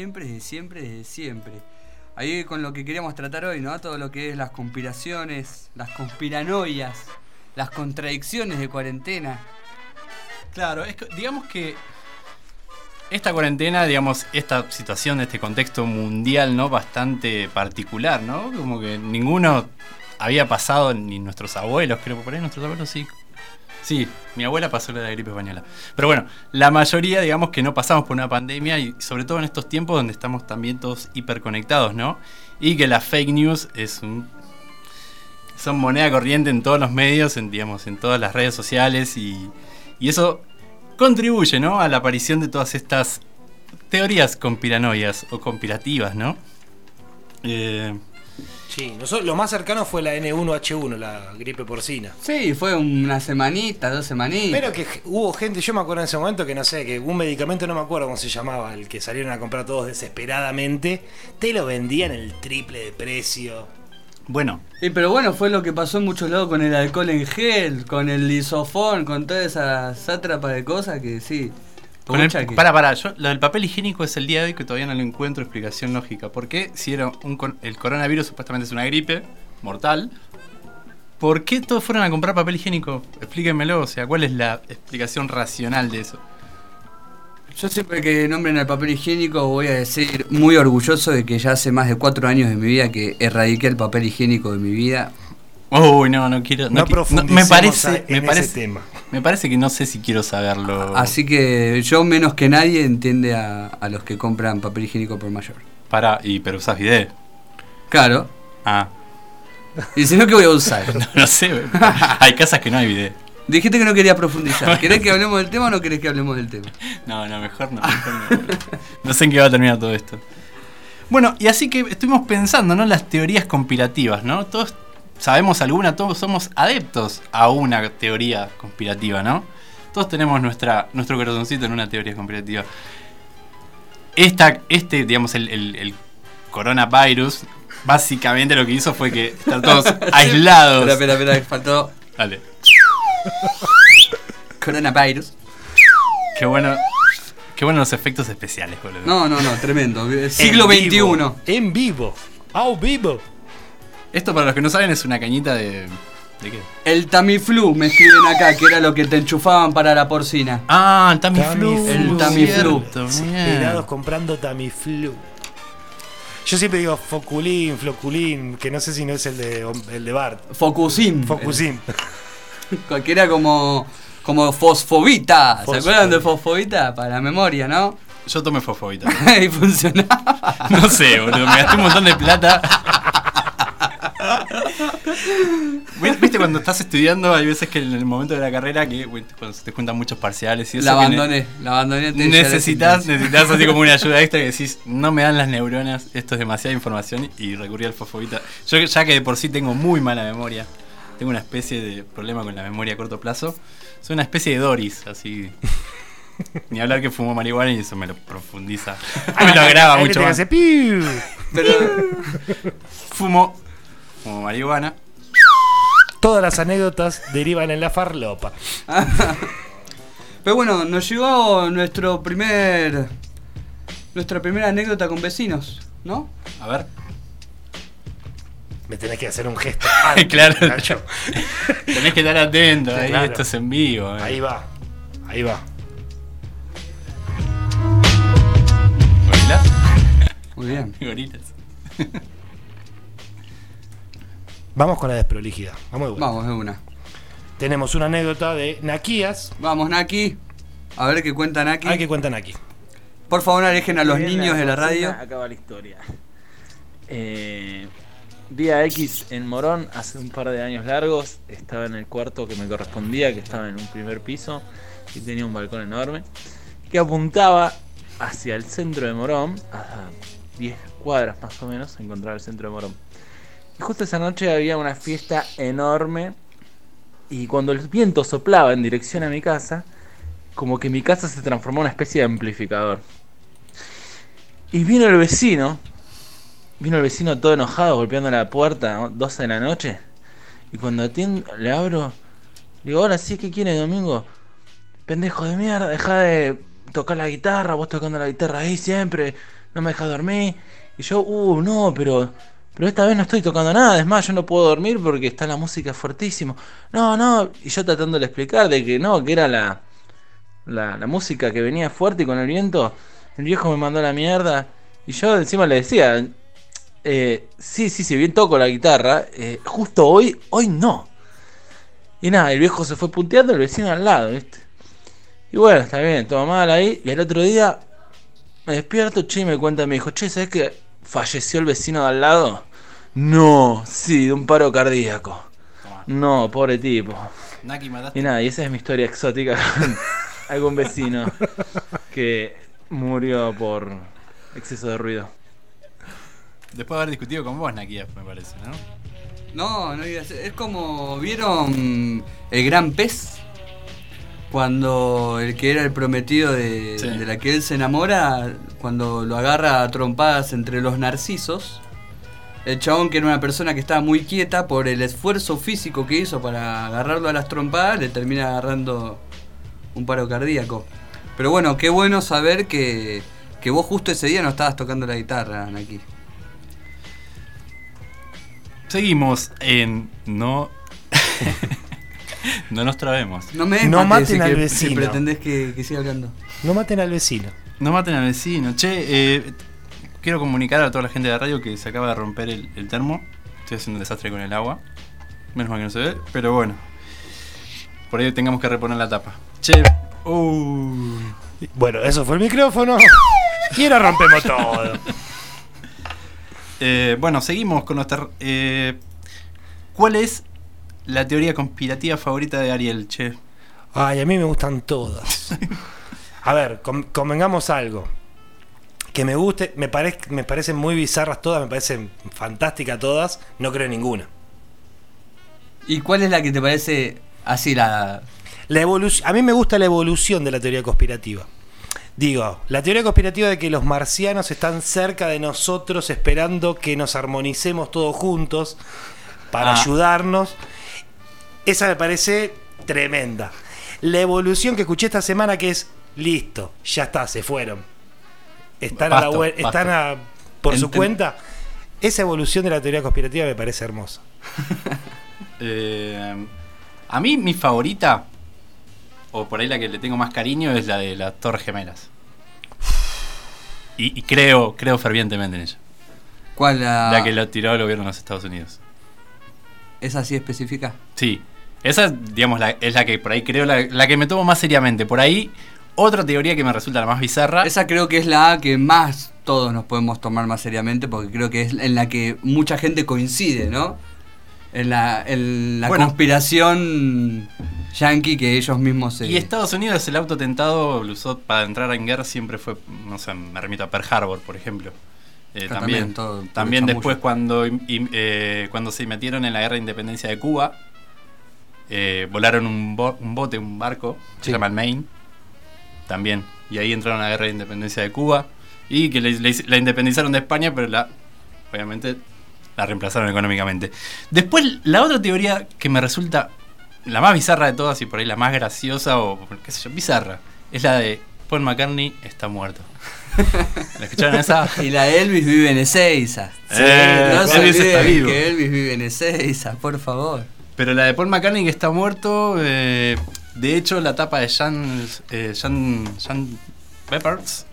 Ahí con lo que queríamos tratar hoy, ¿no? Todo lo que es las conspiraciones, las conspiranoias, las contradicciones de cuarentena. Claro, digamos que esta cuarentena, digamos, esta situación, este contexto mundial, ¿no? Bastante particular, ¿no? Como que ninguno había pasado, ni nuestros abuelos, creo que por ahí nuestros abuelos sí. Sí, mi abuela pasó la gripe española. Pero bueno, la mayoría, digamos, que no pasamos por una pandemia y sobre todo en estos tiempos donde estamos también todos hiperconectados, ¿no? Y que las fake news son moneda corriente en todos los medios, digamos, en todas las redes sociales y eso contribuye, ¿no? A la aparición de todas estas teorías conspiranoias o conspirativas, ¿no? Sí, lo más cercano fue la N1H1, la gripe porcina. Sí, fue una semanita, 2 semanitas. Pero que hubo gente, yo me acuerdo en ese momento que no sé, que un medicamento, no me acuerdo cómo se llamaba, el que salieron a comprar todos desesperadamente, te lo vendían el triple de precio. Bueno. Pero bueno, fue lo que pasó en muchos lados con el alcohol en gel, con el lisofón, con toda esa sátrapa de cosas que sí. Yo, lo del papel higiénico es el día de hoy que todavía no le encuentro explicación lógica. ¿Por qué, si era el coronavirus supuestamente es una gripe mortal, por qué todos fueron a comprar papel higiénico? Explíquenmelo, o sea, ¿cuál es la explicación racional de eso? Yo siempre que nombren al papel higiénico voy a decir muy orgulloso de que ya hace más de 4 años de mi vida que erradiqué el papel higiénico de mi vida. Uy, no quiero. No profundicemos en ese tema. Me parece que no sé si quiero saberlo. Así que yo menos que nadie entiende a los que compran papel higiénico por mayor. Pero usás bidet. Claro. Ah. ¿Y si no, qué voy a usar? No sé, hay casas que no hay bidet. Dijiste que no quería profundizar. ¿Querés que hablemos del tema o no querés que hablemos del tema? No, mejor no. No sé en qué va a terminar todo esto. Bueno, y así que estuvimos pensando, ¿no? Las teorías conspirativas, ¿no? Todos sabemos alguna, todos somos adeptos a una teoría conspirativa, ¿no? Todos tenemos nuestro corazoncito en una teoría conspirativa. Digamos, el coronavirus, básicamente lo que hizo fue que están todos aislados. Espera, faltó. Dale. Coronavirus. Qué bueno los efectos especiales, boludo. No, tremendo. Siglo XXI. En vivo. Esto, para los que no saben, es una cañita de... ¿De qué? El Tamiflu, me escriben acá, que era lo que te enchufaban para la porcina. Ah, el Tamiflu. El Tamiflu. Desesperados comprando Tamiflu. Yo siempre digo Floculín, que no sé si no es el de Bart. Focusim. Que era como fosfobita. ¿Se acuerdan de fosfobita? Para la memoria, ¿no? Yo tomé fosfobita. Y funcionaba. No sé, boludo, me gasté un montón de plata. ¿Viste cuando estás estudiando? Hay veces que en el momento de la carrera que cuando se te juntan muchos parciales y eso. La abandoné. Necesitas así como una ayuda extra que decís, no me dan las neuronas, esto es demasiada información, y recurrí al fosfobita. Yo ya que de por sí tengo muy mala memoria, tengo una especie de problema con la memoria a corto plazo, soy una especie de Doris, así. Ni hablar que fumo marihuana y eso me lo profundiza. Me lo agrava mucho más. Pero fumo marihuana. Todas las anécdotas derivan en la farlopa. Pero bueno, nos llegó nuestra primera anécdota con vecinos, ¿no? A ver. Me tenés que hacer un gesto. Claro. Tenés que estar atento, ahí claro. Esto es en vivo. Ahí va. ¿Gorilas? Muy bien. Gorilas. Vamos con la desprolijidad. Vamos de una. Tenemos una anécdota de Naquías. Vamos, Naki. A ver qué cuenta Naki. ¿Qué cuenta Naki? Por favor, alejen a los niños de la radio. Acaba la historia. Día X en Morón, hace un par de años largos. Estaba en el cuarto que me correspondía, que estaba en un primer piso y tenía un balcón enorme que apuntaba hacia el centro de Morón, a 10 cuadras más o menos, se encontraba el centro de Morón. Y justo esa noche había una fiesta enorme y cuando el viento soplaba en dirección a mi casa, como que mi casa se transformó en una especie de amplificador. Y vino el vecino todo enojado, golpeando la puerta, 12 de la noche. Y cuando le abro, le digo, ahora sí, ¿qué quiere, Domingo? Pendejo de mierda, deja de tocar la guitarra, vos tocando la guitarra ahí siempre, no me dejas dormir. Y yo, no, pero esta vez no estoy tocando nada, es más, yo no puedo dormir porque está la música fuertísimo. No, y yo tratando de explicar de que no, que era la música que venía fuerte y con el viento, el viejo me mandó a la mierda. Y yo encima le decía, sí, bien toco la guitarra, justo hoy no. Y nada, el viejo se fue punteando, el vecino al lado, ¿viste? Y bueno, está bien, todo mal ahí. Y el otro día me despierto, che, y me cuenta mi hijo, che, ¿sabes que falleció el vecino de al lado? No, sí, de un paro cardíaco. No, pobre tipo. Naki, mataste. Y nada, y esa es mi historia exótica con algún vecino que murió por exceso de ruido. Después de haber discutido con vos, Naki, me parece, ¿no? No iba a ser. Es como, ¿vieron El Gran Pez? Cuando el que era el prometido de la que él se enamora, cuando lo agarra a trompadas entre los narcisos, el chabón, que era una persona que estaba muy quieta, por el esfuerzo físico que hizo para agarrarlo a las trompadas, le termina agarrando un paro cardíaco. Pero bueno, qué bueno saber que vos justo ese día no estabas tocando la guitarra, Naki. Seguimos en No nos trabemos. No maten al vecino. Si pretendés que siga hablando. No maten al vecino. No maten al vecino. Che, quiero comunicar a toda la gente de la radio que se acaba de romper el termo. Estoy haciendo un desastre con el agua. Menos mal que no se ve, pero bueno. Por ahí tengamos que reponer la tapa. Che. Bueno, eso fue el micrófono. Y ahora rompemos todo. Bueno, seguimos con nuestra... ¿Cuál es la teoría conspirativa favorita de Ariel, che? Ay, a mí me gustan todas. A ver, convengamos algo. Que me guste, me parecen muy bizarras todas, me parecen fantásticas todas, no creo en ninguna. ¿Y cuál es la que te parece así la evolución? A mí me gusta la evolución de la teoría conspirativa. Digo, la teoría conspirativa de que los marcianos están cerca de nosotros esperando que nos armonicemos todos juntos para ayudarnos. Esa me parece tremenda. La evolución que escuché esta semana, que es listo, ya está, se fueron. Están por su cuenta. Esa evolución de la teoría conspirativa me parece hermosa. A mí mi favorita, o por ahí la que le tengo más cariño, es la de las Torres Gemelas. Y creo fervientemente en ella. ¿Cuál? La que lo tiró el gobierno de los Estados Unidos. ¿Es así específica? Sí. Esa, digamos, es la que por ahí creo, la que me tomo más seriamente. Por ahí, otra teoría que me resulta la más bizarra. Esa creo que es la que más todos nos podemos tomar más seriamente, porque creo que es en la que mucha gente coincide, ¿no? En la conspiración yanqui que ellos mismos se... Y Estados Unidos, el auto tentado lo usó para entrar en guerra, siempre fue, no sé, me remito a Pearl Harbor, por ejemplo. También después cuando se metieron en la guerra de independencia de Cuba, volaron un barco, se llama el Maine, también, y ahí entraron a la guerra de independencia de Cuba, y que la independizaron de España, pero obviamente la reemplazaron económicamente. Después, la otra teoría que me resulta la más bizarra de todas, y por ahí la más graciosa, o qué sé yo, bizarra, es la de Paul McCartney está muerto. ¿La escucharon esa? Y la de Elvis vive en Ezeiza. No se olviden que Elvis vive en Ezeiza, por favor. Pero la de Paul McCartney que está muerto, de hecho la tapa de Jan Peppers,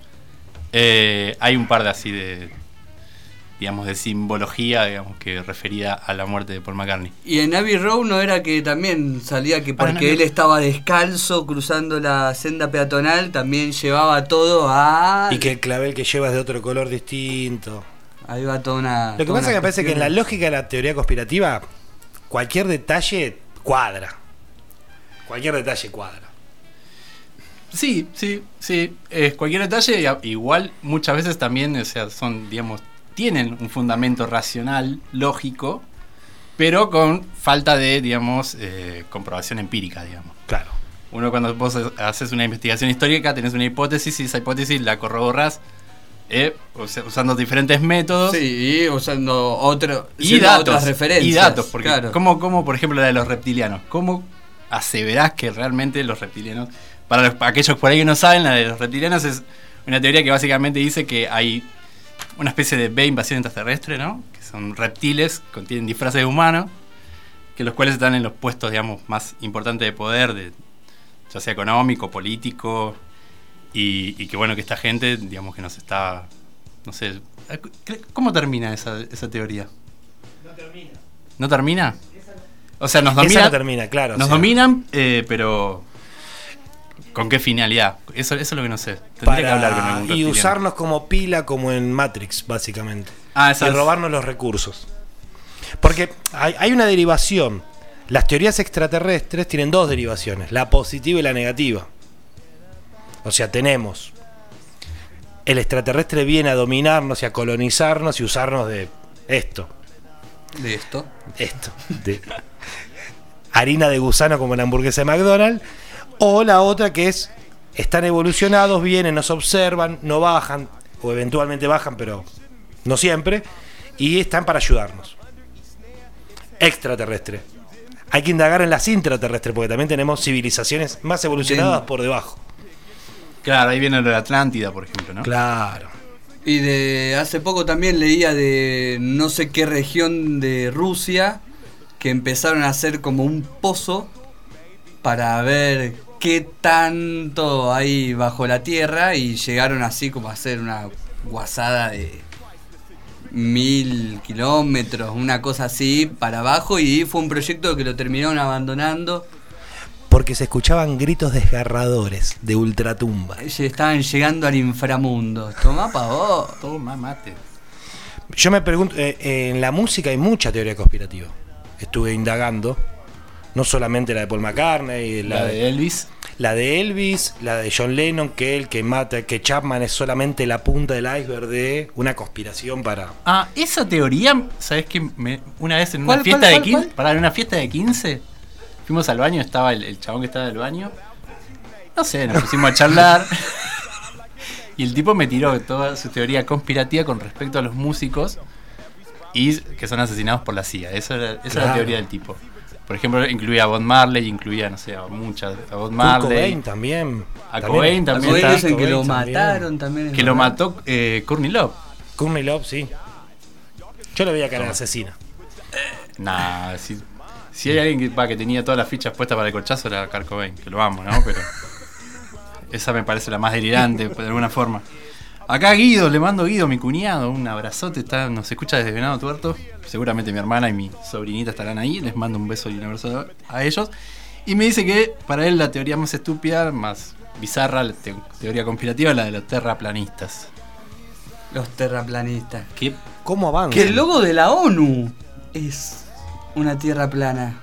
hay un par de así de, digamos, de simbología, digamos, que referida a la muerte de Paul McCartney. Y en Abbey Road no era que también salía que porque él estaba descalzo cruzando la senda peatonal, también llevaba todo a... Y que el clavel que lleva es de otro color distinto. Ahí va toda una... Lo que pasa es que me parece que en la lógica de la teoría conspirativa, cualquier detalle cuadra. Cualquier detalle cuadra. Sí. Cualquier detalle, igual muchas veces también, o sea, son, digamos, tienen un fundamento racional, lógico, pero con falta de, digamos, comprobación empírica, digamos. Claro. Uno, cuando vos haces una investigación histórica, tenés una hipótesis y esa hipótesis la corroborás usando diferentes métodos. Sí, y usando otras referencias. Y datos, porque claro. como por ejemplo la de los reptilianos. ¿Cómo aseverás que realmente los reptilianos, para aquellos por ahí que no saben, la de los reptilianos es una teoría que básicamente dice que hay una especie de B invasión extraterrestre, ¿no? Que son reptiles, contienen disfraces de humanos, que los cuales están en los puestos, digamos, más importantes de poder de ya sea económico, político, y que bueno, que esta gente, digamos, que nos está, no sé, ¿cómo termina esa teoría? ¿No termina? O sea, nos dominan. Esa no termina, claro. Nos dominan, pero ¿con qué finalidad? Eso es lo que no sé. Tendría que hablar con algún y reptiliano. usarnos como pila, como en Matrix, básicamente. Y robarnos los recursos. Porque hay una derivación. Las teorías extraterrestres tienen dos derivaciones, la positiva y la negativa. O sea, tenemos el extraterrestre viene a dominarnos y a colonizarnos y usarnos de esto. ¿De esto? Esto. De harina de gusano como la hamburguesa de McDonald's. O la otra que es, están evolucionados, vienen, nos observan, no bajan, o eventualmente bajan, pero no siempre, y están para ayudarnos. Extraterrestre. Hay que indagar en las intraterrestres, porque también tenemos civilizaciones más evolucionadas por debajo. Claro, ahí viene lo de Atlántida, por ejemplo, ¿no? Claro. Y de hace poco también leía de no sé qué región de Rusia que empezaron a hacer como un pozo para ver qué tanto hay bajo la tierra y llegaron así como a hacer una guasada de 1000 kilómetros, una cosa así para abajo, y fue un proyecto que lo terminaron abandonando porque se escuchaban gritos desgarradores de ultratumba. Estaban llegando al inframundo. Tomá pa' vos. Toma mate. Yo me pregunto, en la música hay mucha teoría conspirativa. Estuve indagando, no solamente la de Paul McCartney, la de Elvis. La de Elvis, la de John Lennon, que el que mata, que Chapman es solamente la punta del iceberg de una conspiración para... Ah, esa teoría, ¿sabés qué? Una vez en una fiesta de 15, en una fiesta de 15, fuimos al baño, estaba el chabón que estaba en el baño. No sé, nos pusimos a charlar. Y el tipo me tiró toda su teoría conspirativa con respecto a los músicos y que son asesinados por la CIA. Esa era la teoría del tipo. Por ejemplo, incluía a Bob Marley, incluía, no sé, a muchas. A Bob Marley. Cobain también. A Cobain también. Cobain dicen que lo mataron también. Que lo mató Courtney Love. Courtney Love, sí. Yo le veía cara de asesina. Nah, si hay alguien que tenía todas las fichas puestas para el corchazo era Kurt Cobain, que lo amo, ¿no? Pero esa me parece la más delirante, de alguna forma. Acá Guido, le mando a Guido, mi cuñado, un abrazote, nos escucha desde Venado Tuerto. Seguramente mi hermana y mi sobrinita estarán ahí, les mando un beso y un abrazo a ellos. Y me dice que para él la teoría más estúpida, más bizarra, la teoría conspirativa, es la de los terraplanistas. Los terraplanistas. ¿Cómo avanzan? Que el logo de la ONU es una tierra plana.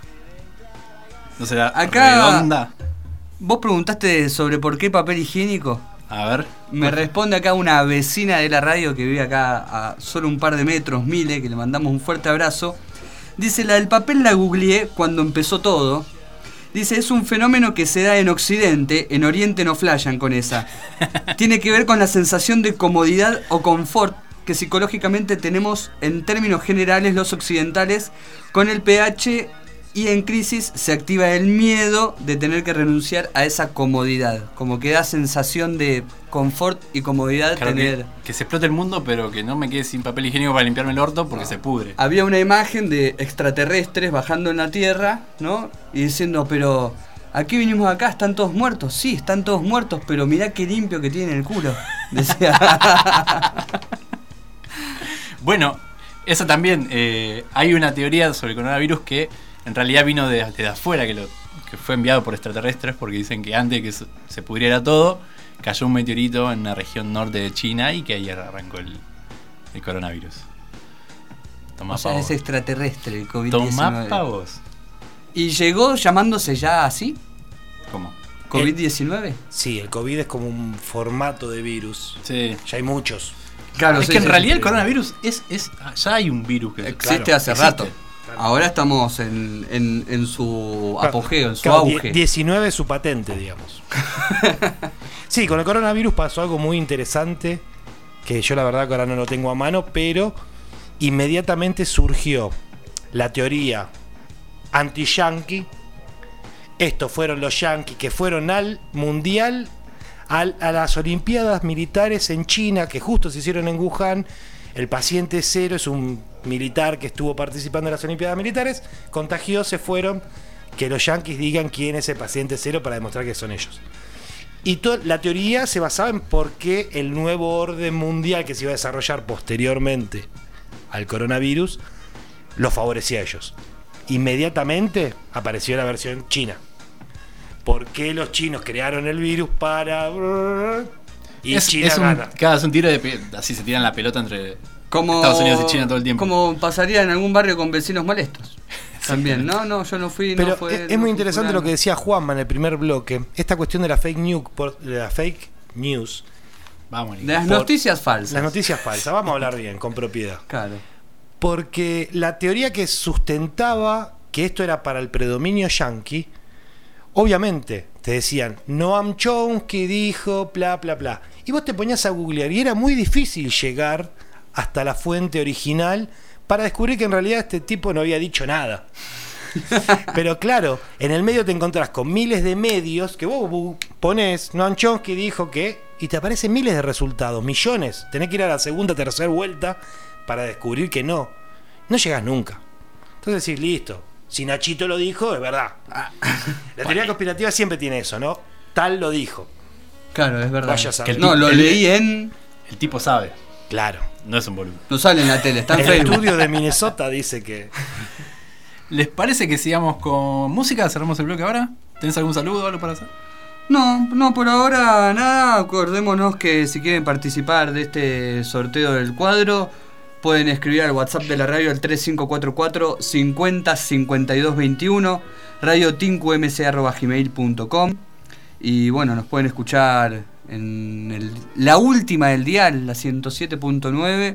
¿No será acá redonda? ¿Vos preguntaste sobre por qué papel higiénico? A ver. Me responde acá una vecina de la radio que vive acá a solo un par de metros, Mile, que le mandamos un fuerte abrazo. Dice, la del papel la googleé cuando empezó todo. Dice, es un fenómeno que se da en Occidente, en Oriente no flashan con esa. Tiene que ver con la sensación de comodidad o confort que psicológicamente tenemos en términos generales los occidentales con el pH, y en crisis se activa el miedo de tener que renunciar a esa comodidad. Como que da sensación de confort y comodidad, claro, tener... Que se explote el mundo, pero que no me quede sin papel higiénico para limpiarme el orto porque se pudre. Había una imagen de extraterrestres bajando en la Tierra, ¿no? Y diciendo, pero aquí vinimos acá, ¿están todos muertos? Sí, están todos muertos, pero mirá qué limpio que tienen el culo. Decía. Bueno, eso también. Hay una teoría sobre el coronavirus que en realidad vino de afuera, que fue enviado por extraterrestres, porque dicen que antes de que se pudriera todo, cayó un meteorito en una región norte de China y que ahí arrancó el coronavirus. Tomá o sea, pavos. es extraterrestre el COVID-19. Tomá pavos. ¿Y llegó llamándose ya así? ¿Cómo? ¿COVID-19? Sí, el COVID es como un formato de virus. Sí. Ya hay muchos. Claro, es sí, que en sí, realidad sí. el coronavirus ya hay un virus que existe hace rato. Ahora estamos en su apogeo, en su Claro, auge. 19 es su patente, digamos. Sí, con el coronavirus pasó algo muy interesante, que yo la verdad que ahora no lo tengo a mano, pero inmediatamente surgió la teoría anti-yankee. Estos fueron los yankees que fueron al mundial, a las olimpiadas militares en China, que justo se hicieron en Wuhan. El paciente cero es un militar que estuvo participando en las olimpiadas militares, contagió, se fueron, que los yanquis digan quién es el paciente cero para demostrar que son ellos. Y la teoría se basaba en por qué el nuevo orden mundial que se iba a desarrollar posteriormente al coronavirus los favorecía a ellos. Inmediatamente apareció la versión china. ¿Por qué los chinos crearon el virus para...? Y China gana. Es un tiro de... Así se tiran la pelota entre Estados Unidos y China todo el tiempo. Como pasaría en algún barrio con vecinos molestos. También, no, yo no fui. Pero no fue, es muy interesante lo que decía Juanma en el primer bloque. Esta cuestión de la fake news. Vamos, de las noticias falsas. Las noticias falsas. Vamos a hablar bien, con propiedad. Claro. Porque la teoría que sustentaba que esto era para el predominio yanqui, obviamente te decían, Noam Chomsky dijo, bla, bla, bla. Y vos te ponías a googlear y era muy difícil llegar hasta la fuente original para descubrir que en realidad este tipo no había dicho nada. Pero claro, en el medio te encontrás con miles de medios que vos ponés, Noam Chomsky dijo que, y te aparecen miles de resultados, millones. Tenés que ir a la segunda, tercera vuelta para descubrir que no llegás nunca. Entonces decís, listo, si Nachito lo dijo, es verdad. La teoría conspirativa siempre tiene eso, ¿no? Tal lo dijo. Claro, es verdad. Vaya a saber. No, lo leí en... El tipo sabe. Claro. No es un boludo. No sale en la tele, está en El Facebook. estudio de Minnesota dice que... ¿Les parece que sigamos con música? ¿Cerramos el bloque ahora? ¿Tenés algún saludo o algo para hacer? No, por ahora nada. Acordémonos que si quieren participar de este sorteo del cuadro, pueden escribir al WhatsApp de la radio al 3544 50 52 21, radiotincuMC@gmail.com. Y bueno, nos pueden escuchar en la última del dial, la 107.9,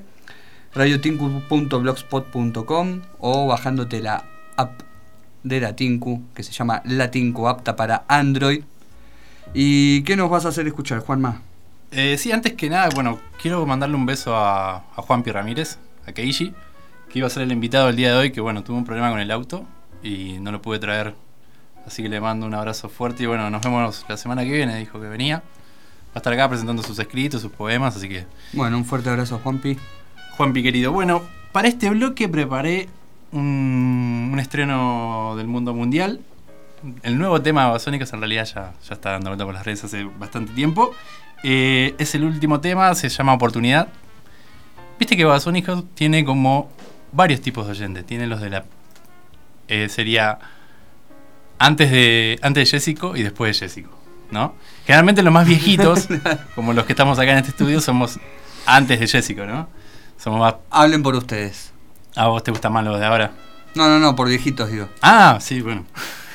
radiotinku.blogspot.com, o bajándote la app de la Tinku, que se llama La Tinku, apta para Android. ¿Y qué nos vas a hacer escuchar, Juanma? Sí, antes que nada, bueno, quiero mandarle un beso a Juanpi Ramírez, a Keishi, que iba a ser el invitado el día de hoy, que bueno, tuvo un problema con el auto y no lo pude traer. Así que le mando un abrazo fuerte y bueno, nos vemos la semana que viene, dijo que venía. Va a estar acá presentando sus escritos, sus poemas, así que... Bueno, un fuerte abrazo a Juanpi. Juanpi querido. Bueno, para este bloque preparé un estreno del mundo mundial. El nuevo tema de Babasónicos en realidad ya está dando vuelta por las redes hace bastante tiempo. Es el último tema, se llama Oportunidad. Viste que Babasónicos tiene como varios tipos de oyentes. Tiene los de la... sería antes de Jessico y después de Jessico, ¿no? Generalmente los más viejitos, como los que estamos acá en este estudio, somos antes de Jessico, ¿no? Somos más... Hablen por ustedes. ¿A vos te gusta más lo de ahora? No, por viejitos digo. Ah, sí, bueno.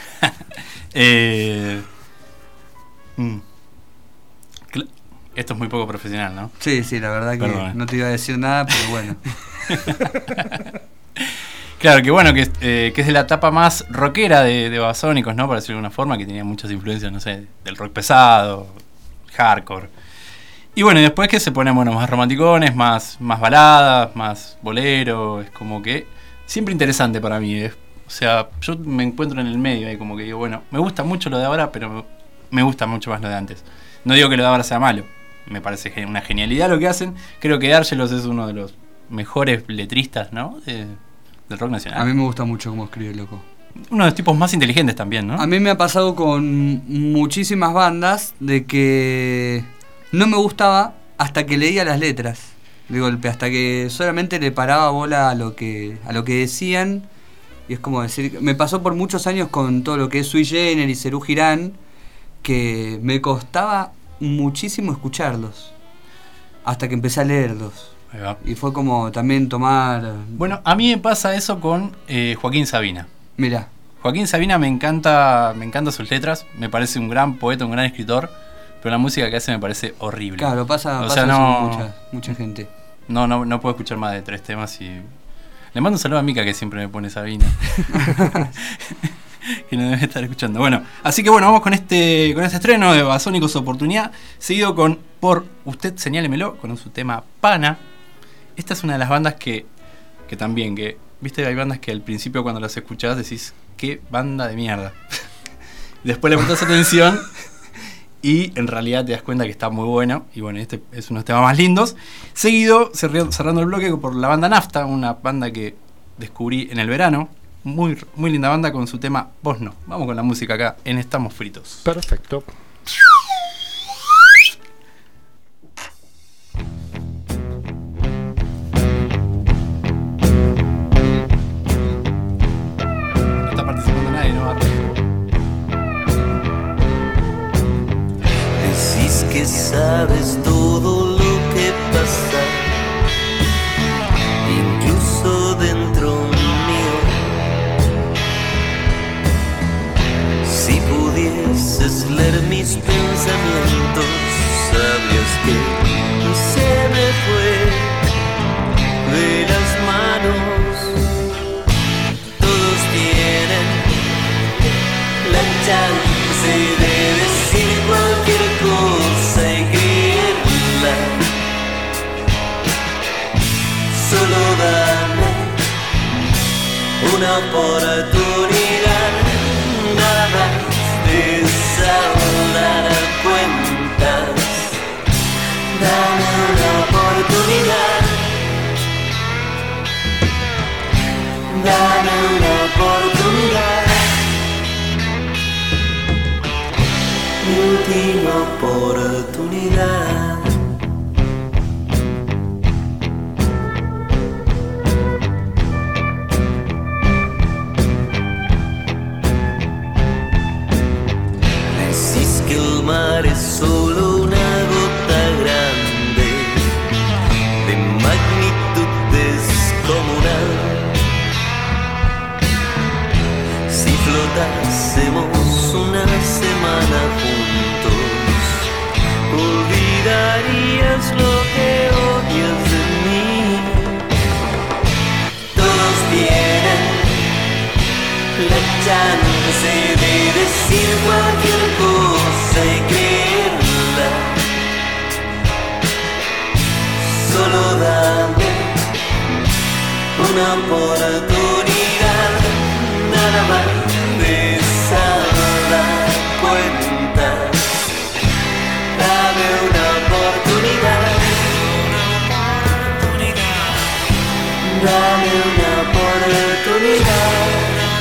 Esto es muy poco profesional, ¿no? Sí, la verdad que perdón. No te iba a decir nada, pero bueno. Claro, que bueno, que es de la etapa más rockera de Babasónicos, ¿no? Por decirlo de alguna forma, que tenía muchas influencias, no sé, del rock pesado, hardcore. Y bueno, y después que se ponen, bueno, más romanticones, más baladas, más bolero, es como que siempre interesante para mí. O sea, yo me encuentro en el medio, ahí como que digo, bueno, me gusta mucho lo de ahora, pero me gusta mucho más lo de antes. No digo que lo de ahora sea malo, me parece una genialidad lo que hacen. Creo que D'Argelos es uno de los mejores letristas, ¿no? Del rock nacional. A mí me gusta mucho cómo escribe, loco. Uno de los tipos más inteligentes también, ¿no? A mí me ha pasado con muchísimas bandas de que no me gustaba hasta que leía las letras de golpe, hasta que solamente le paraba bola a lo que decían. Y es como decir, me pasó por muchos años con todo lo que es Sui Generis y Serú Girán, que me costaba muchísimo escucharlos hasta que empecé a leerlos. Ahí va. Y fue como también tomar... Bueno, a mí me pasa eso con Joaquín Sabina. Mira, Joaquín Sabina me encanta sus letras, me parece un gran poeta, un gran escritor, pero la música que hace me parece horrible. Claro, pasa eso mucha gente. No puedo escuchar más de 3 temas y... Le mando un saludo a Mica, que siempre me pone Sabina. Que no debe estar escuchando. Bueno, así que bueno, vamos con este estreno de Babasónicos Oportunidad, seguido con Por Usted Señálemelo, con su tema Pana. Esta es una de las bandas que también, viste, hay bandas que al principio cuando las escuchás decís, qué banda de mierda. Después le prestás atención y en realidad te das cuenta que está muy bueno. Y bueno, este es uno de los temas más lindos. Seguido, cerrando el bloque por la banda Nafta, una banda que descubrí en el verano. muy linda banda con su tema Vos No. Vamos con la música acá en Estamos Fritos. Perfecto. No está participando nadie, ¿no? Decís que sabes todo lo que pasa, incluso dentro mío. Si pudieses leer mis pensamientos, sabrías que se me fue de las manos. Todos tienen la chance de decir cualquier cosa y creerla. Solo dame una oportunidad, nada más de saldar cuentas. Dame una oportunidad, dame una oportunidad. Mi última oportunidad. Decís que el mar es solo una gota grande de magnitud descomunal. Si flotásemos una semana juntos, olvidarías lo que odias de mí. Todos tienen la chance de decir cualquier cosa y creerla. Solo dame una oportunidad, nada más de saldar cuentas. Dame una oportunidad, dame una oportunidad.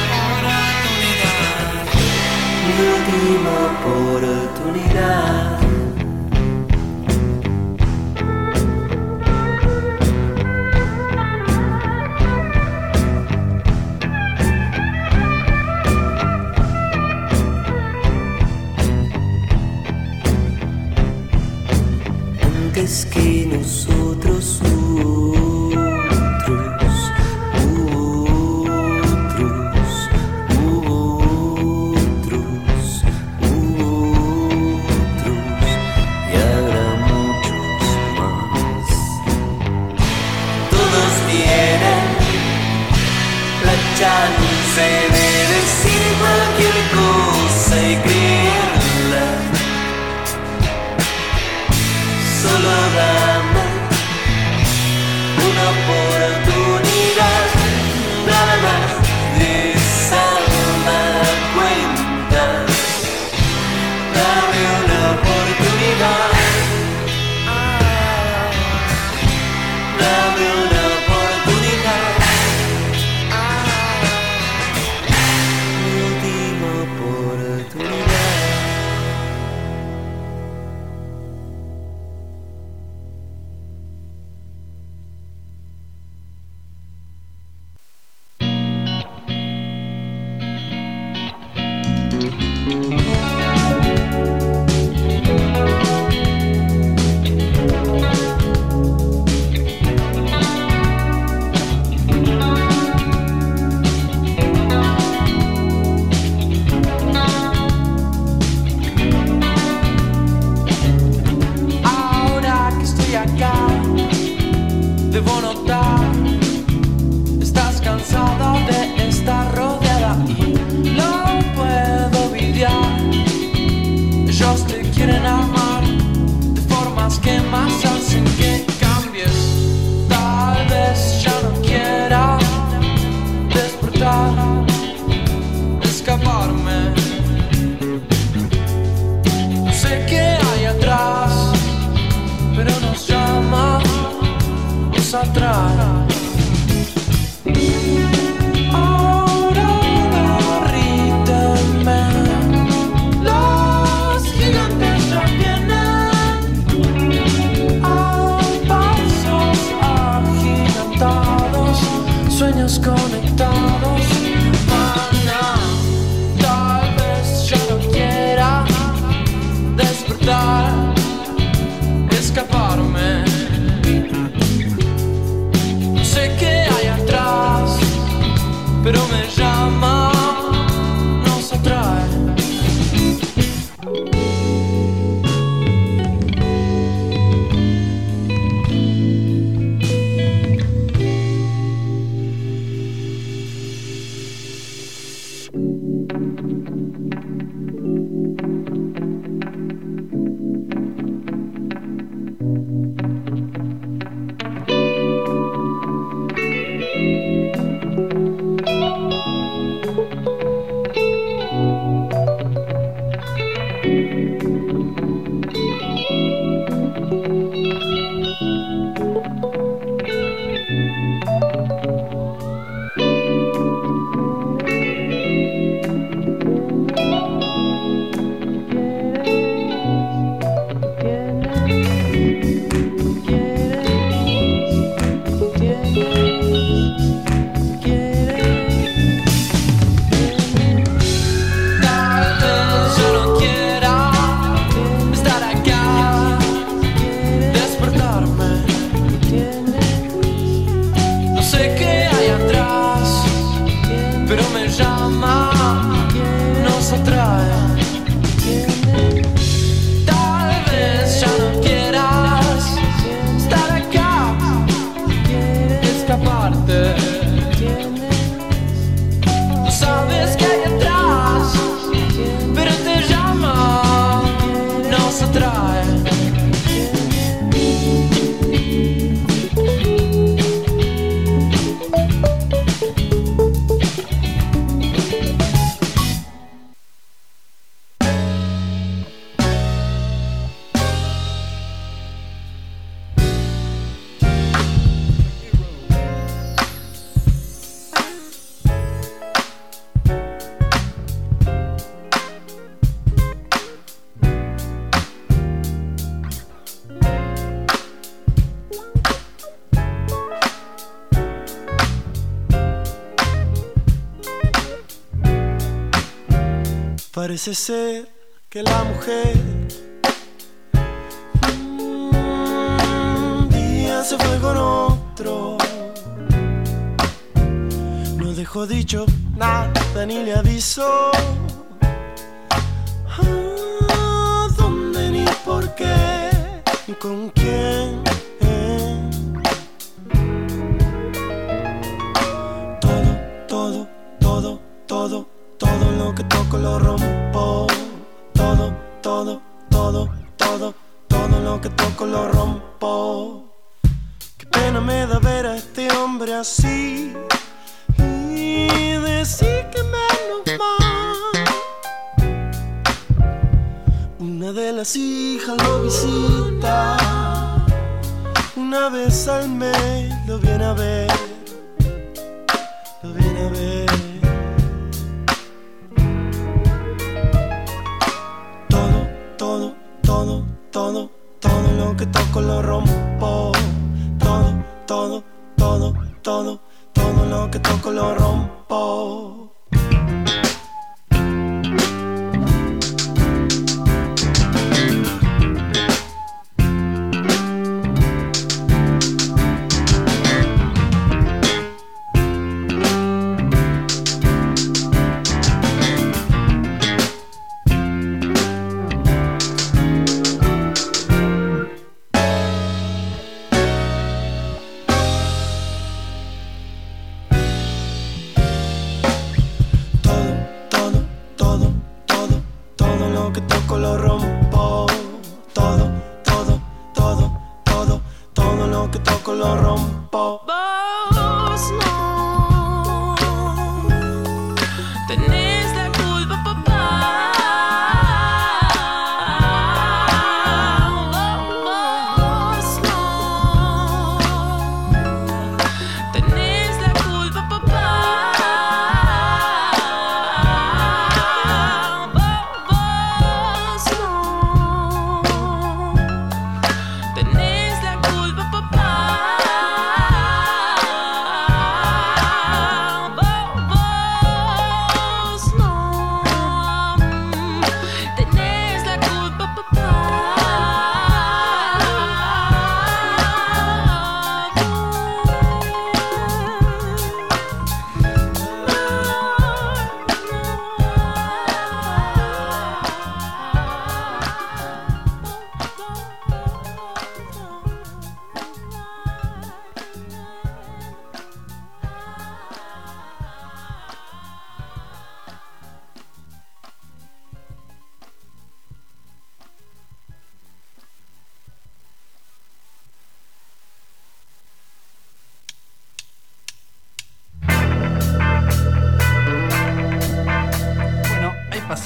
Mi última oportunidad. Antes que nosotros chance de decir cualquier cosa y creerla. Solo dame una oportunidad, nada más de saldar cuentas. Dame una oportunidad, dame una oportunidad. Debo notar, estás cansada de estar rodeada y no puedo lidiar. Ellos te quieren amar de formas que más hacen que cambies. Tal vez ya no quiera despertar, escaparme. No sé qué hay atrás, pero nos llama atrás. Ahora Parece ser que la mujer un día se fue con otro. No dejó dicho nada ni le avisó a dónde ni por qué ni con quién. Todo lo que toco lo rompo. Todo lo que toco lo rompo. Qué pena me da ver a este hombre así y decir que menos mal. Una de las hijas lo visita, una vez al mes lo viene a ver, lo viene a ver. Todo lo que toco lo rompo. Todo lo que toco lo rompo.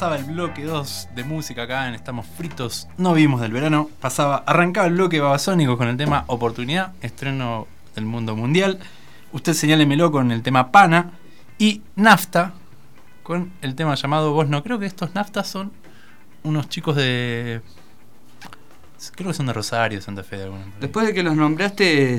pasaba el bloque 2 de música acá en Estamos Fritos, no vimos del verano. Arrancaba el bloque Babasónicos con el tema Oportunidad, estreno del mundo mundial. Usted señálemelo con el tema Pana. Y Nafta con el tema llamado Vos No. Creo que estos Naftas son unos chicos de... Creo que son de Rosario, de Santa Fe, de alguna manera. Después de que los nombraste,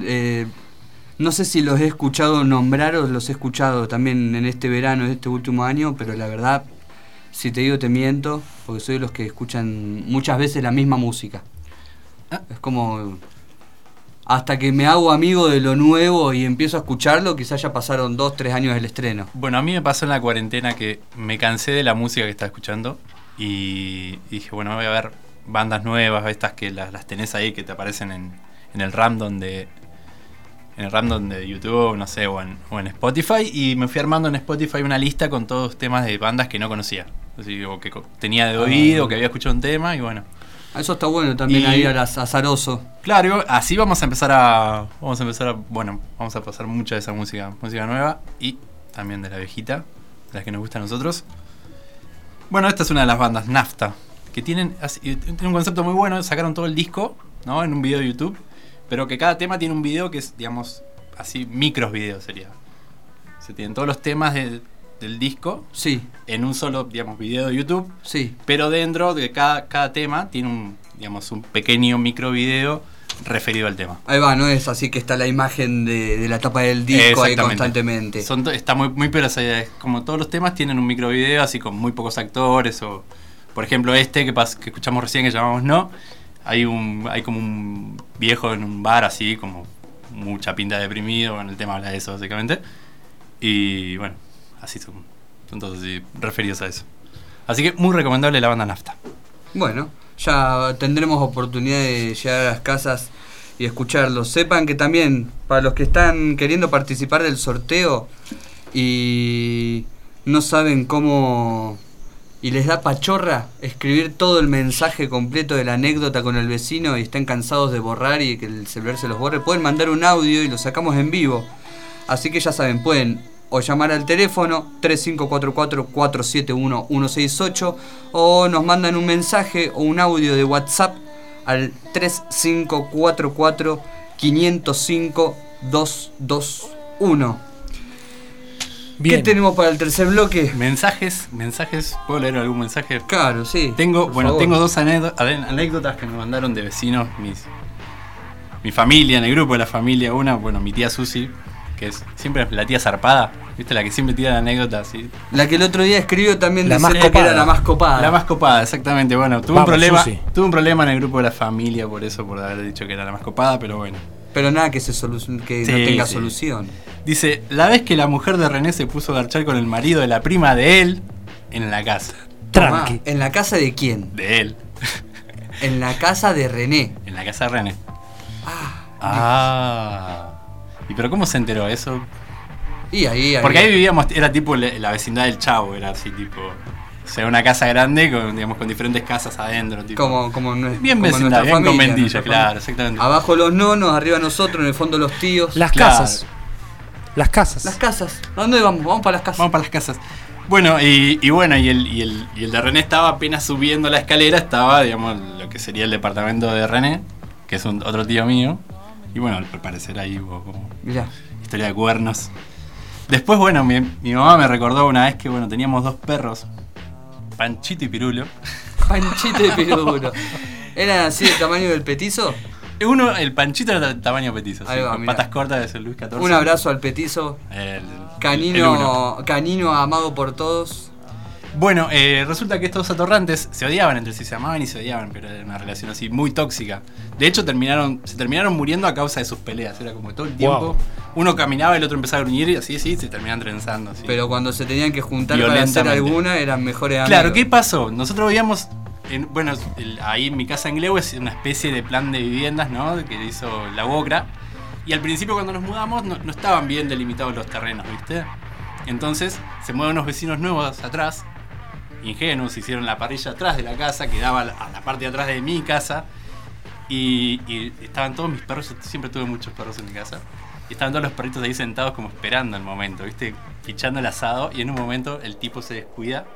no sé si los he escuchado nombrar o los he escuchado también en este verano, en este último año, pero la verdad, si te digo te miento, porque soy de los que escuchan muchas veces la misma música. Es como... Hasta que me hago amigo de lo nuevo y empiezo a escucharlo, quizás ya pasaron 2-3 años del estreno. Bueno, a mí me pasó en la cuarentena que me cansé de la música que estaba escuchando y dije, bueno, voy a ver bandas nuevas, estas que las tenés ahí, que te aparecen en el random de YouTube, no sé, o en Spotify, y me fui armando en Spotify una lista con todos temas de bandas que no conocía, así, o que tenía de oído, que había escuchado un tema, y bueno. Eso está bueno también, ahí al azaroso. Claro, así vamos a pasar mucha de esa música nueva y también de la viejita, de las que nos gusta a nosotros. Bueno, esta es una de las bandas, Nafta, que tienen un concepto muy bueno. Sacaron todo el disco, ¿no?, en un video de YouTube, pero que cada tema tiene un video que es, digamos, así, micros videos sería. Se tienen todos los temas del disco, sí, en un solo, digamos, video de YouTube, sí, pero dentro de cada tema tiene un pequeño micro video referido al tema. Ahí va, no es así que está la imagen de la tapa del disco ahí constantemente. Está muy pero como todos los temas tienen un micro video así con muy pocos actores, o por ejemplo que escuchamos recién, que llamamos No, hay como un viejo en un bar así, como mucha pinta deprimido, bueno, el tema habla de eso básicamente, y bueno, así son todos así referidos a eso. Así que muy recomendable la banda Nafta. Bueno, ya tendremos oportunidad de llegar a las casas y escucharlos. Sepan que también, para los que están queriendo participar del sorteo y no saben cómo, y les da pachorra escribir todo el mensaje completo de la anécdota con el vecino y están cansados de borrar y que el celular se los borre, pueden mandar un audio y lo sacamos en vivo. Así que ya saben, pueden o llamar al teléfono 3544-471-168 o nos mandan un mensaje o un audio de WhatsApp al 3544-505-221. Bien. ¿Qué tenemos para el tercer bloque? Mensajes. ¿Puedo leer algún mensaje? Claro, sí. Tengo dos anécdotas que me mandaron de vecinos, mi familia, en el grupo de la familia. Una, mi tía Susi, que es siempre la tía zarpada, ¿viste? La que siempre tira la anécdota así. La que el otro día escribió también decía que era la más copada. La más copada, exactamente. Bueno, tuve un problema en el grupo de la familia por haber dicho que era la más copada, pero bueno. Pero nada que no tenga solución. Dice, la vez que la mujer de René se puso a garchar con el marido de la prima de él en la casa. Tranqui. ¿En la casa de quién? De él. En la casa de René. En la casa de René. ¿Y pero cómo se enteró eso? Y ahí. Porque ahí vivíamos, era tipo la vecindad del Chavo, era así tipo. O sea, una casa grande con diferentes casas adentro. Tipo. Como bien vecindad, bien conventillo, claro, exactamente. Abajo los nonos, arriba nosotros, en el fondo los tíos. Las casas. Las casas. ¿A dónde vamos? Vamos para las casas. Vamos para las casas. Bueno, y el de René estaba apenas subiendo la escalera, estaba, digamos, lo que sería el departamento de René, que es otro tío mío. Y bueno, al parecer ahí hubo como historia de cuernos. Después, bueno, mi mamá me recordó una vez que, teníamos dos perros, Panchito y Pirulo. Panchito y Pirulo. ¿Eran así del tamaño del petizo? El Panchito era del tamaño petizo, sí, con patas cortas de Luis XIV. Un abrazo al petizo. Canino amado por todos. Bueno, resulta que estos dos atorrantes se odiaban entre sí, se amaban y se odiaban, pero era una relación así muy tóxica. De hecho, se terminaron muriendo a causa de sus peleas. Era como todo el tiempo. Uno caminaba, el otro empezaba a gruñir y así se terminaban trenzando. Así. Pero cuando se tenían que juntar para hacer alguna, eran mejores amigos. Claro, ¿qué pasó? Nosotros vivíamos, ahí en mi casa en Gleu es una especie de plan de viviendas, ¿no?, que hizo la UOCRA. Y al principio cuando nos mudamos no estaban bien delimitados los terrenos, ¿viste? Entonces se mueven unos vecinos nuevos atrás, ingenuos, hicieron la parrilla atrás de la casa, que daba a la parte de atrás de mi casa, y estaban todos mis perros. Yo siempre tuve muchos perros en mi casa, y estaban todos los perritos ahí sentados como esperando el momento, ¿viste? Fichando el asado, y en un momento el tipo se descuida,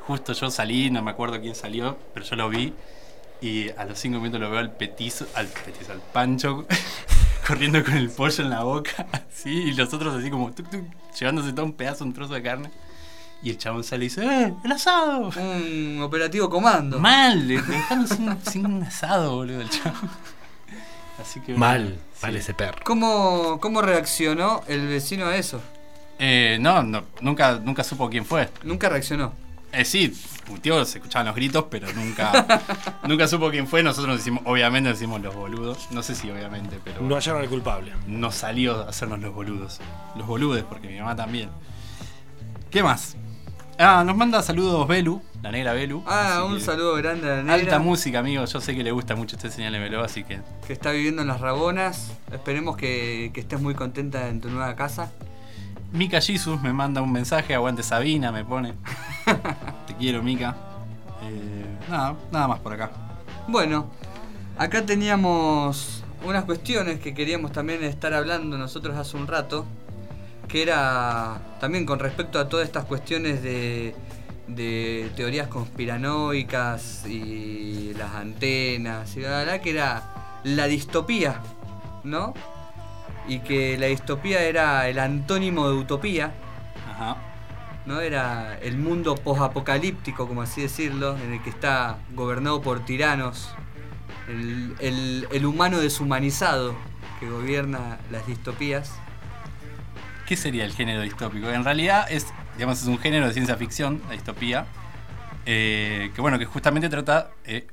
justo yo salí, no me acuerdo quién salió, pero yo lo vi. Y a los 5 minutos lo veo al Pancho, corriendo con el pollo en la boca, así, y los otros así como tuc, tuc, llevándose todo un trozo de carne. Y el chabón sale y dice, ¡el asado! Un operativo comando. Mal, le dejaron sin un asado, boludo, el chabón. Así que mal sí. Ese perro. ¿Cómo reaccionó el vecino a eso? No, nunca supo quién fue. ¿Nunca reaccionó? Sí, tío, se escuchaban los gritos, pero nunca supo quién fue. Nosotros obviamente nos hicimos los boludos. No sé si obviamente, pero... No hallaron al culpable. Nos salió a hacernos los boludos. Los boludes, porque mi mamá también. ¿Qué más? Nos manda saludos Belu, la negra Belu. Un saludo grande a la negra. Alta música, amigo. Yo sé que le gusta mucho este señálemelo, así que... Que está viviendo en Las Rabonas. Esperemos que estés muy contenta en tu nueva casa. Mika Jesus me manda un mensaje, aguante Sabina, me pone. Te quiero, Mika. Nada más por acá. Bueno, acá teníamos unas cuestiones que queríamos también estar hablando nosotros hace un rato, que era también con respecto a todas estas cuestiones de teorías conspiranoicas y las antenas y la verdad que era la distopía, ¿no? Y que la distopía era el antónimo de utopía. Ajá. ¿No? Era el mundo posapocalíptico, como así decirlo, en el que está gobernado por tiranos, el humano deshumanizado que gobierna las distopías. ¿Qué sería el género distópico? En realidad es un género de ciencia ficción, la distopía, que justamente trata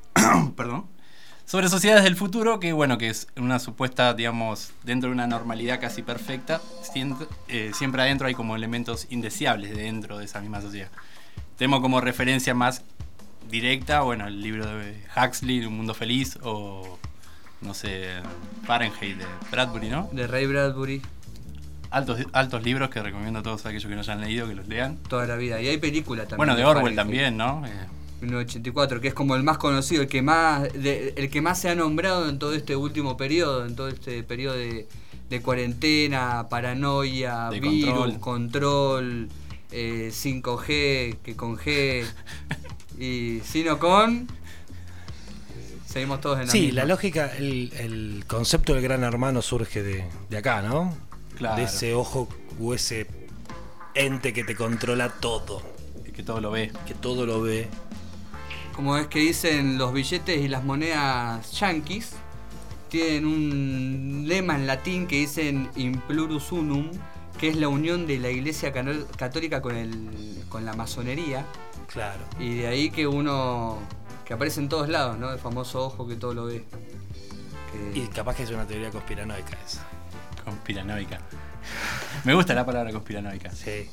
sobre sociedades del futuro, que es una supuesta, dentro de una normalidad casi perfecta, siempre adentro hay como elementos indeseables dentro de esa misma sociedad. Tenemos como referencia más directa, el libro de Huxley, Un Mundo Feliz, o no sé, Fahrenheit de Bradbury, ¿no? De Ray Bradbury. Altos libros que recomiendo a todos aquellos que no hayan leído que los lean. Toda la vida. Y hay película también. Bueno, de Orwell también, ¿no? 1984, que es como el más conocido, el que más se ha nombrado en todo este último periodo, en todo este periodo de cuarentena, paranoia, de virus, control 5G, que con G y sino con... Seguimos todos en la misma. La lógica, el concepto del gran hermano surge de acá, ¿no? Claro. De ese ojo o ese ente que te controla todo. Y que todo lo ve. Que todo lo ve. Como es que dicen los billetes y las monedas yanquis, tienen un lema en latín que dicen in pluribus unum, que es la unión de la Iglesia Católica con la masonería. Claro. Y de ahí que aparece en todos lados, ¿no? El famoso ojo que todo lo ve. Y capaz que es una teoría conspiranoica esa. Conspiranoica. Me gusta la palabra conspiranoica. Sí.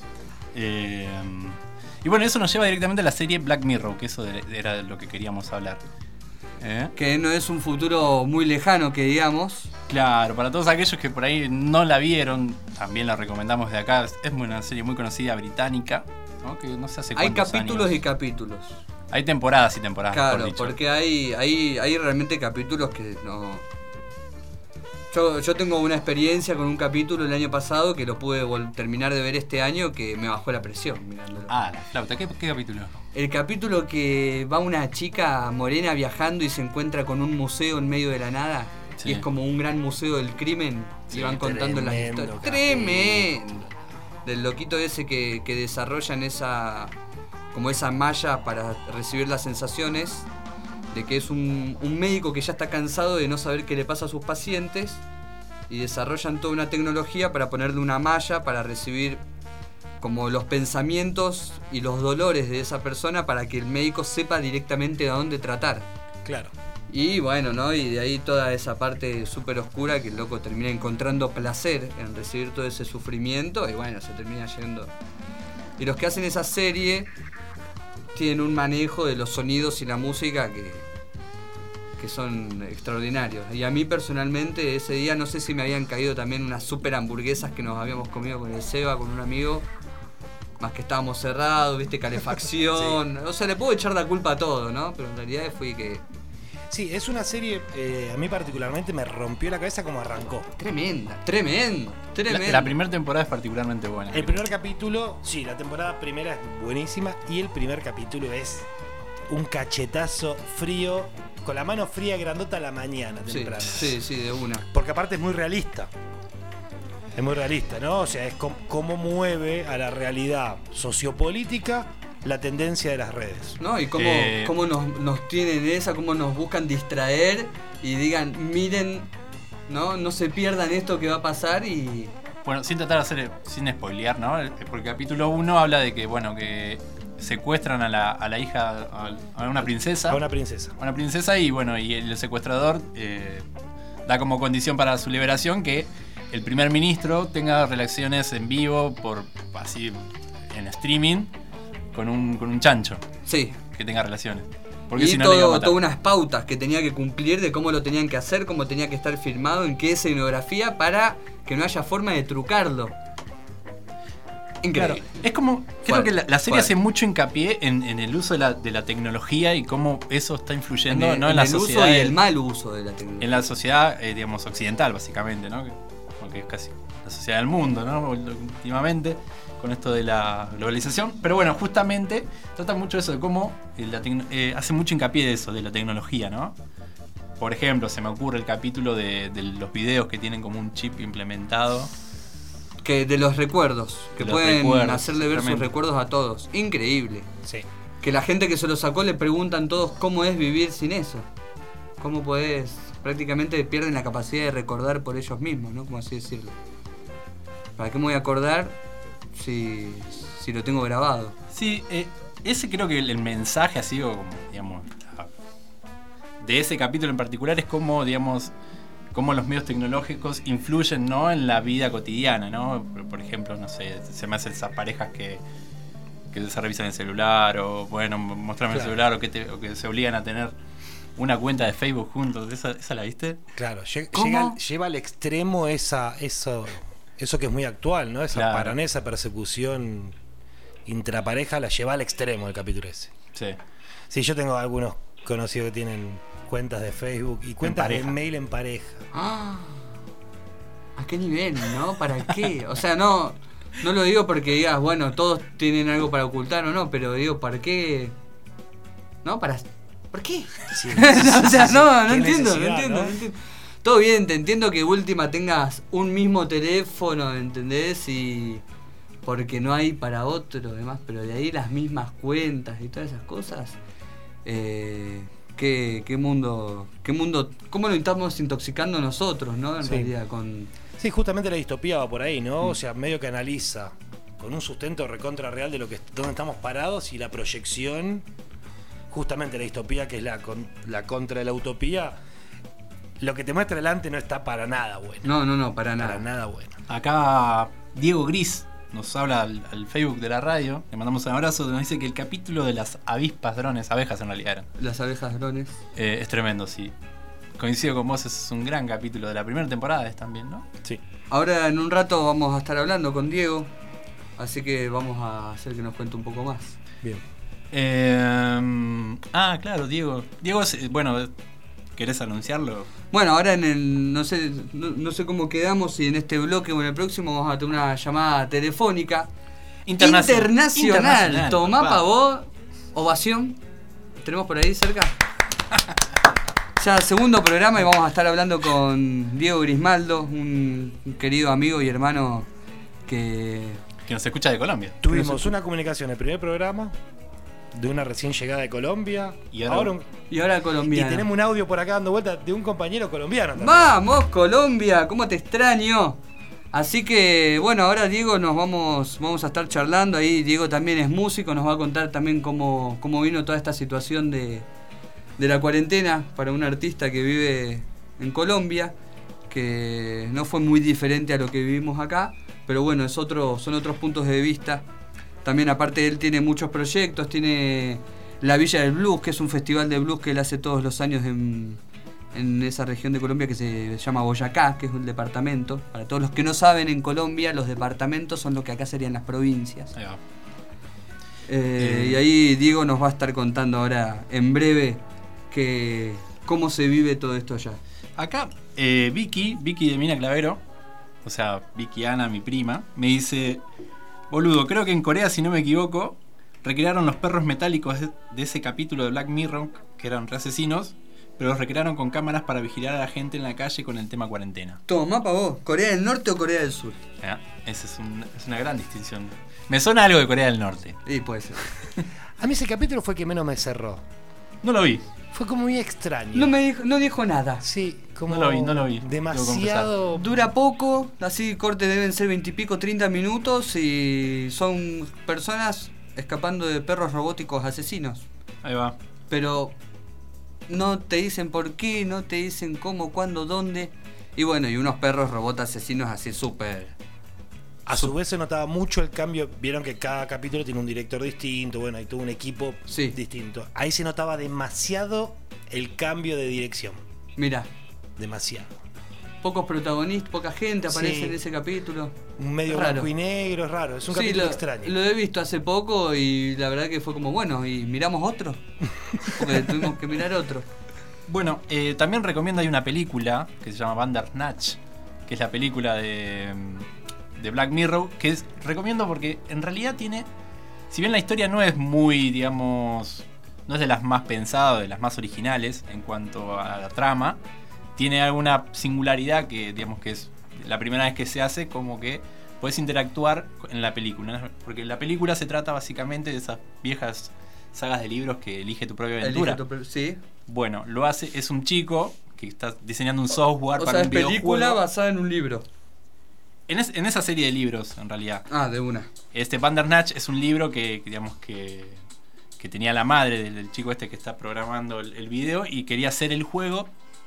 Y bueno, eso nos lleva directamente a la serie Black Mirror, que eso era de lo que queríamos hablar. Que no es un futuro muy lejano, que digamos. Claro, para todos aquellos que por ahí no la vieron, también la recomendamos de acá. Es una serie muy conocida, británica, ¿no? Que no sé hace cuántos Hay capítulos años. y capítulos. Hay temporadas y temporadas, claro, mejor dicho. Porque hay realmente capítulos que no... Yo tengo una experiencia con un capítulo el año pasado que lo pude terminar de ver este año, que me bajó la presión mirándolo. La flauta. ¿Qué capítulo? El capítulo que va una chica morena viajando y se encuentra con un museo en medio de la nada. Sí. Y es como un gran museo del crimen. Sí, y van contando las historias. ¡Tremendo! Del loquito ese que desarrollan esa malla para recibir las sensaciones. De que es un médico que ya está cansado de no saber qué le pasa a sus pacientes y desarrollan toda una tecnología para ponerle una malla para recibir como los pensamientos y los dolores de esa persona para que el médico sepa directamente a dónde tratar. Claro. Y bueno, ¿no? Y de ahí toda esa parte súper oscura que el loco termina encontrando placer en recibir todo ese sufrimiento y bueno, se termina yendo. Y los que hacen esa serie tienen un manejo de los sonidos y la música que son extraordinarios. Y a mí personalmente ese día no sé si me habían caído también unas super hamburguesas que nos habíamos comido con el Seba, con un amigo, más que estábamos cerrados, viste, calefacción. Sí. O sea, le puedo echar la culpa a todo, ¿no? Pero en realidad fue que... Sí, es una serie, a mí particularmente me rompió la cabeza como arrancó. Tremenda. La primera temporada es particularmente buena. El primer capítulo, sí, la temporada primera es buenísima y el primer capítulo es un cachetazo frío, con la mano fría grandota a la mañana temprano. Sí, de una. Porque aparte es muy realista. Es muy realista, ¿no? O sea, es cómo mueve a la realidad sociopolítica la tendencia de las redes. ¿No? Y cómo nos tienen esa, cómo nos buscan distraer y digan, miren, no se pierdan esto que va a pasar y... Bueno, sin tratar de hacer, sin spoilear, ¿no? Porque el capítulo 1 habla de que, bueno, que secuestran a la hija, a una princesa. A una princesa y, bueno, y el secuestrador da como condición para su liberación que el primer ministro tenga relaciones en vivo, así, en streaming, con un chancho. Sí. Que tenga relaciones. Porque y si no le iba a matar. todas unas pautas que tenía que cumplir de cómo lo tenían que hacer, cómo tenía que estar filmado, en qué escenografía, para que no haya forma de trucarlo. Increíble. Claro, es como, creo que la serie hace mucho hincapié en el uso de la tecnología y cómo eso está influyendo en la sociedad. Uso y el mal uso de la tecnología. En la sociedad, digamos, occidental, básicamente, ¿no? Porque es casi la sociedad del mundo, ¿no? Últimamente, con esto de la globalización. Pero bueno, justamente trata mucho eso, de cómo hace mucho hincapié de eso, de la tecnología, ¿no? Por ejemplo, se me ocurre el capítulo de los videos que tienen como un chip implementado. Que de los recuerdos, que pueden hacerle ver sus recuerdos a todos. Increíble. Sí. Que la gente que se lo sacó le preguntan todos cómo es vivir sin eso. Cómo podés, prácticamente pierden la capacidad de recordar por ellos mismos, ¿no? Como así decirlo. ¿Para qué me voy a acordar si lo tengo grabado? Sí, ese creo que el mensaje ha sido como, digamos, de ese capítulo en particular es como, digamos, cómo los medios tecnológicos influyen, ¿no?, en la vida cotidiana, ¿no? Por ejemplo, no sé, se me hacen esas parejas que se revisan el celular, o bueno, mostrarme el celular, o que se obligan a tener una cuenta de Facebook juntos. ¿Esa la viste? Claro, lleva al extremo eso que es muy actual, ¿no? Esa paranesa persecución intrapareja la lleva al extremo el capítulo ese. Sí. Sí, yo tengo algunos conocidos que tienen cuentas de Facebook y cuentas de mail en pareja. ¿A qué nivel, no? ¿Para qué? O sea, no lo digo porque digas, bueno, todos tienen algo para ocultar o no, pero digo, ¿para qué? ¿No? ¿Por qué? Sí, o sea, no ¿Qué entiendo. ¿no? Todo bien, te entiendo que última tengas un mismo teléfono, ¿entendés? Y porque no hay para otro, demás, pero de ahí las mismas cuentas y todas esas cosas. ¿Qué mundo, cómo lo estamos intoxicando nosotros, ¿no? En realidad, con... Sí, justamente la distopía va por ahí, ¿no? O sea, medio que analiza con un sustento recontra real de dónde estamos parados y la proyección, justamente la distopía, que es la contra de la utopía. Lo que te muestra delante no está para nada bueno. No, para nada. Para nada bueno. Acá Diego Gris nos habla al Facebook de la radio, le mandamos un abrazo, nos dice que el capítulo de las avispas drones, abejas en realidad eran. Las abejas drones. Es tremendo, sí. Coincido con vos, es un gran capítulo de la primera temporada también, ¿no? Sí. Ahora en un rato vamos a estar hablando con Diego, así que vamos a hacer que nos cuente un poco más. Bien. Claro, Diego. Diego, bueno, ¿querés anunciarlo? Bueno, ahora en el no sé cómo quedamos, si en este bloque o en el próximo vamos a tener una llamada telefónica internacional. Tomá pa' vos, ovación. ¿Tenemos por ahí cerca? Ya segundo programa y vamos a estar hablando con Diego Grismaldo, un querido amigo y hermano que nos escucha de Colombia. Tuvimos una comunicación en el primer programa de una recién llegada de Colombia y ahora colombiana. Y tenemos un audio por acá dando vuelta de un compañero colombiano también. ¡Vamos, Colombia! ¿Cómo te extraño? Así que, bueno, ahora Diego vamos a estar charlando. Ahí Diego también es músico, nos va a contar también cómo vino toda esta situación de la cuarentena para un artista que vive en Colombia, que no fue muy diferente a lo que vivimos acá, pero bueno, son otros puntos de vista. También aparte él tiene muchos proyectos, tiene la Villa del Blues, que es un festival de blues que él hace todos los años en esa región de Colombia que se llama Boyacá, que es un departamento. Para todos los que no saben, en Colombia los departamentos son lo que acá serían las provincias. Ahí va. Y ahí Diego nos va a estar contando ahora en breve ¿Cómo se vive todo esto allá? Acá, Vicky de Mina Clavero, o sea, Vicky Ana, mi prima, me dice: boludo, creo que en Corea, si no me equivoco, recrearon los perros metálicos de ese capítulo de Black Mirror, que eran re asesinos, pero los recrearon con cámaras para vigilar a la gente en la calle con el tema cuarentena. Toma pa' vos, ¿Corea del Norte o Corea del Sur? Esa es una gran distinción. Me suena algo de Corea del Norte. Sí, puede ser. A mí ese capítulo fue que menos me cerró. No lo vi. Fue como muy extraño. No dijo nada. Sí, como no lo vi. Demasiado. Dura poco, así cortes deben ser 20 y pico, 30 minutos y son personas escapando de perros robóticos asesinos. Ahí va. Pero no te dicen por qué, no te dicen cómo, cuándo, dónde. Y bueno, y unos perros robots asesinos así súper... A su vez se notaba mucho el cambio. Vieron que cada capítulo tiene un director distinto. Bueno, hay todo un equipo distinto. Ahí se notaba demasiado el cambio de dirección. Mira. Demasiado. Pocos protagonistas, poca gente aparece en ese capítulo. Un medio blanco y negro, es raro. Es un capítulo extraño. Lo he visto hace poco y la verdad que fue como, bueno, ¿y miramos otro? Porque tuvimos que mirar otro. Bueno, también recomiendo, hay una película que se llama Bandersnatch, que es la película de Black Mirror, que recomiendo porque en realidad tiene, si bien la historia no es muy, digamos, no es de las más pensadas, de las más originales en cuanto a la trama, tiene alguna singularidad que, digamos, que es la primera vez que se hace, como que puedes interactuar en la película, porque la película se trata básicamente de esas viejas sagas de libros que elige tu propia aventura. Sí. Bueno, lo hace, es un chico que está diseñando un software para un videojuego. O sea, es película basada en un libro. En esa serie de libros, en realidad. Ah, de una. Bandersnatch es un libro que digamos que tenía la madre del chico este que está programando el video y quiere hacer el juego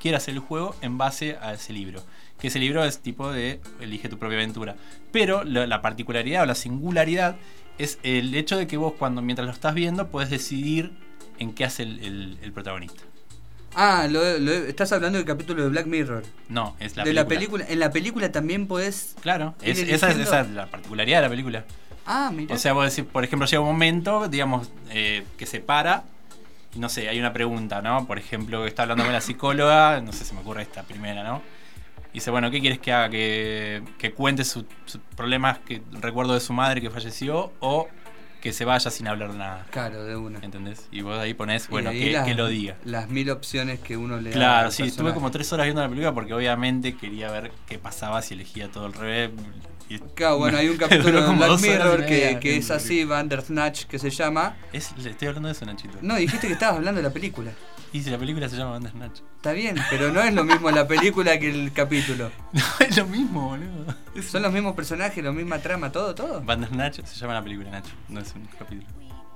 en base a ese libro. Que ese libro es tipo de elige tu propia aventura. Pero la particularidad o la singularidad es el hecho de que vos mientras lo estás viendo podés decidir en qué hace el protagonista. Ah, estás hablando del capítulo de Black Mirror. No, es la de película. La película. En la película también podés... Claro, esa es la particularidad de la película. Ah, mira. O sea, vos decís, por ejemplo, llega un momento, digamos, que se para y no sé, hay una pregunta, ¿no? Por ejemplo, que está hablando con la psicóloga, no sé, se me ocurre esta primera, ¿no? Y dice, bueno, ¿qué quieres que haga? Que cuente sus problemas, que recuerdo de su madre que falleció, o que se vaya sin hablar nada. Claro, de una. ¿Entendés? Y vos ahí ponés, bueno, que lo diga. Las 1000 opciones que uno le da. Claro, sí, estuve como 3 horas viendo la película porque obviamente quería ver qué pasaba si elegía todo al revés. Claro, bueno, hay un capítulo de Black Mirror que es así, Bandersnatch, que se llama... Le estoy hablando de eso, Nachito. No, dijiste que estabas hablando de la película. Y si la película se llama Bandersnatch. Está bien, pero no es lo mismo la película que el capítulo. No, es lo mismo, boludo. Son los mismos personajes, la misma trama, todo. Bandersnatch se llama la película, Nacho, no es un capítulo.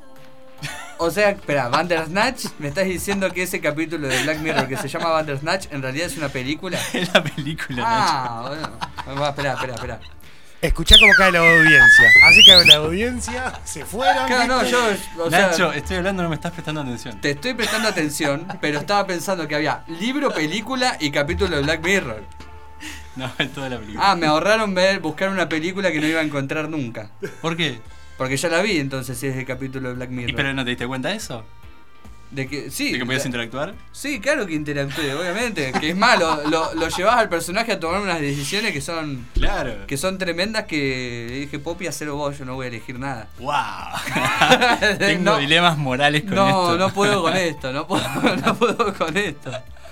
O sea, espera, Bandersnatch, ¿me estás diciendo que ese capítulo de Black Mirror que se llama Bandersnatch en realidad es una película? Es la película, Nacho. Bueno, espera. Escuchá cómo cae la audiencia. Así que la audiencia se fueron. Claro, no, Nacho, estoy hablando, no me estás prestando atención. Te estoy prestando atención, pero estaba pensando que había libro, película y capítulo de Black Mirror. No, es toda la película. Ah, me ahorraron buscar una película que no iba a encontrar nunca. ¿Por qué? Porque ya la vi, entonces, si es el capítulo de Black Mirror. ¿Y pero no te diste cuenta de eso? ¿De que sí? ¿De que podías interactuar? Sí, claro que interactué, obviamente. Que es malo, lo llevas al personaje a tomar unas decisiones que son... Claro. Que son tremendas, que le dije, Poppy, hacelo vos, yo no voy a elegir nada. ¡Wow! Tengo dilemas morales con esto. No puedo con esto, no puedo con esto.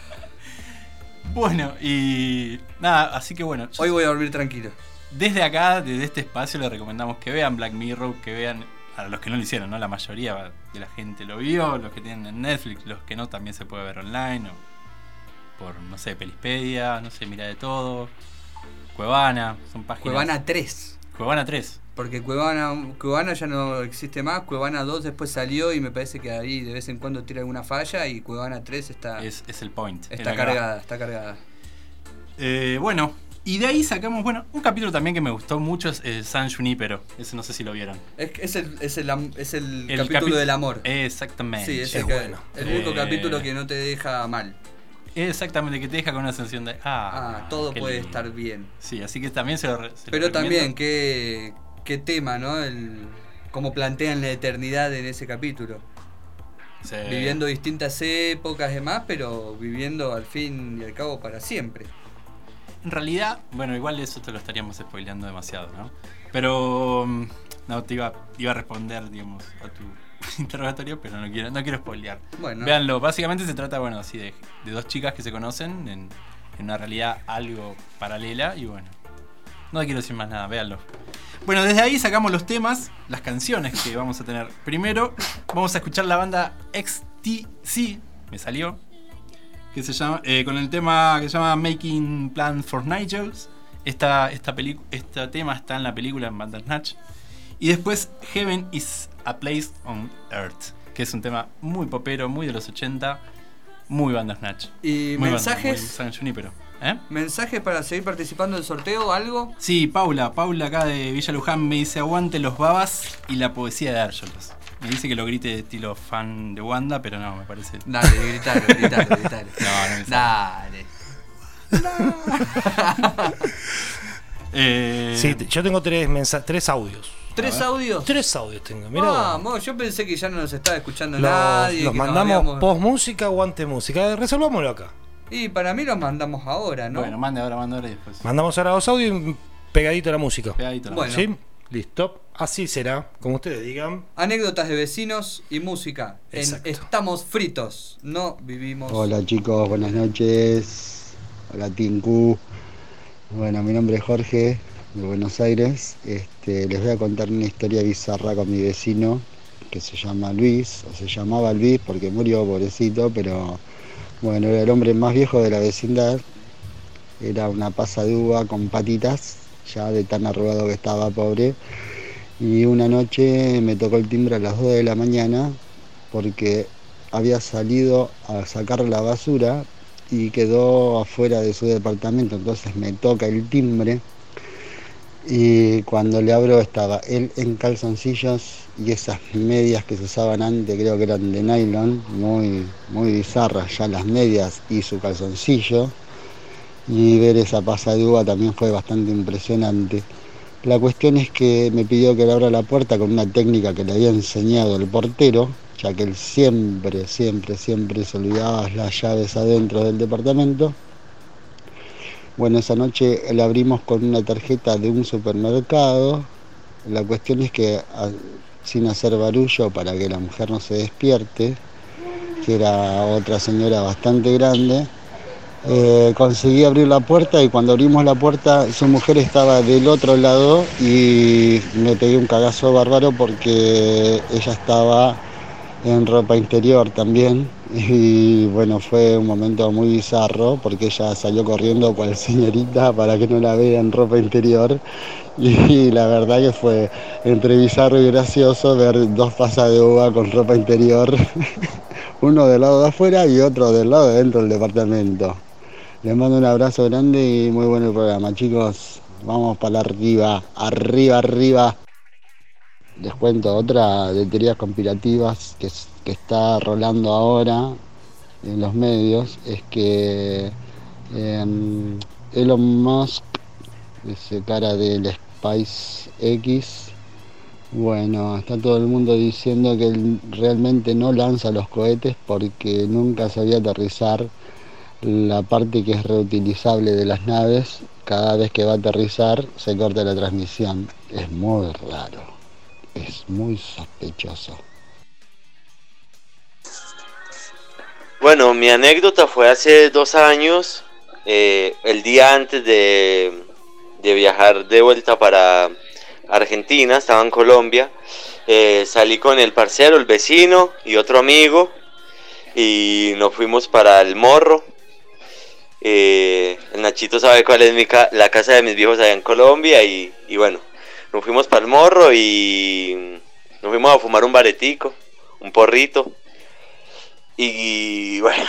Bueno, y... nada, así que bueno. Hoy voy a dormir tranquilo. Desde acá, desde este espacio, les recomendamos que vean Black Mirror, que vean... A los que no lo hicieron, ¿no? La mayoría de la gente lo vio, los que tienen en Netflix, los que no también se puede ver online, o por, no sé, Pelispedia, no sé, Mira de Todo, Cuevana, son páginas... Cuevana 3. Cuevana 3. Porque Cuevana ya no existe más, Cuevana 2 después salió y me parece que ahí de vez en cuando tira alguna falla y Cuevana 3 está... Es el point. Está cargada. Bueno... Y de ahí sacamos, un capítulo también que me gustó mucho es San Junípero. Ese no sé si lo vieron. Es el capítulo del amor. Exactamente. Sí, es bueno. El único capítulo que no te deja mal. Exactamente, que te deja con una sensación de... todo puede estar bien. Sí, así que también se lo Pero también, qué tema, ¿no? Cómo plantean la eternidad en ese capítulo. Sí. Viviendo distintas épocas y demás, pero viviendo al fin y al cabo para siempre. En realidad, bueno, igual eso te lo estaríamos spoileando demasiado, ¿no? Pero no, te iba a responder, digamos, a tu interrogatorio, pero no quiero spoilear. Bueno. Véanlo, básicamente se trata, bueno, así de dos chicas que se conocen en una realidad algo paralela y bueno, no quiero decir más nada, véanlo. Bueno, desde ahí sacamos los temas, las canciones que vamos a tener. Primero vamos a escuchar la banda XTC, me salió, que se llama, con el tema que se llama Making Plans for Nigels. Este tema está en la película en Bandersnatch. Y después Heaven is a Place on Earth, que es un tema muy popero, muy de los 80, muy Bandersnatch. ¿Y muy mensajes? Muy San Junípero. ¿Mensajes para seguir participando del sorteo o algo? Sí, Paula acá de Villa Luján me dice aguante los babas y la poesía de Arjolos. Me dice que lo grite de estilo fan de Wanda, pero no, me parece. Dale, gritalo. No me sale. Dale. Sí, yo tengo tres audios. ¿Tres audios? 3 audios tengo, mirá. Vamos, yo pensé que ya no nos estaba escuchando nadie. Los que mandamos post música o ante música. Resolvámoslo acá. Y para mí los mandamos ahora, ¿no? Bueno, mande ahora y después. Mandamos ahora 2 audios y pegadito a la música. Bueno. ¿Sí? Listo. Así será, como ustedes digan. Anécdotas de vecinos y música. Exacto. Estamos fritos, no vivimos. Hola chicos, buenas noches. Hola Tinku. Bueno, mi nombre es Jorge, de Buenos Aires. Les voy a contar una historia bizarra con mi vecino, que se llama Luis, o se llamaba Luis porque murió, pobrecito, pero bueno, era el hombre más viejo de la vecindad. Era una pasa de uva con patitas, ya de tan arrugado que estaba, pobre. Y una noche me tocó el timbre a las 2 de la mañana porque había salido a sacar la basura y quedó afuera de su departamento. Entonces me toca el timbre y cuando le abro estaba él en calzoncillos y esas medias que se usaban antes, creo que eran de nylon, muy bizarras ya las medias y su calzoncillo. Y ver esa pasa de uva también fue bastante impresionante. La cuestión es que me pidió que le abra la puerta con una técnica que le había enseñado el portero, ya que él siempre se olvidaba las llaves adentro del departamento. Bueno, esa noche la abrimos con una tarjeta de un supermercado. La cuestión es que, sin hacer barullo para que la mujer no se despierte, que era otra señora bastante grande, conseguí abrir la puerta y cuando abrimos la puerta su mujer estaba del otro lado y me pegué un cagazo bárbaro porque ella estaba en ropa interior también y bueno, fue un momento muy bizarro porque ella salió corriendo cual señorita para que no la vea en ropa interior y la verdad que fue entre bizarro y gracioso ver dos pasas de uva con ropa interior uno del lado de afuera y otro del lado de dentro del departamento. Les mando un abrazo grande y muy bueno el programa, chicos. Vamos para arriba. Les cuento otra de teorías conspirativas que está rolando ahora en los medios. Es que Elon Musk, ese cara del SpaceX, bueno, está todo el mundo diciendo que él realmente no lanza los cohetes porque nunca sabía aterrizar la parte que es reutilizable de las naves. Cada vez que va a aterrizar se corta la transmisión. Es muy raro, es muy sospechoso. Bueno, mi anécdota fue hace 2 años, el día antes de viajar de vuelta para Argentina, estaba en Colombia, salí con el parcero, el vecino y otro amigo y nos fuimos para El Morro. El Nachito sabe cuál es la casa de mis viejos allá en Colombia y bueno, nos fuimos para El Morro y nos fuimos a fumar un baretico, un porrito y bueno,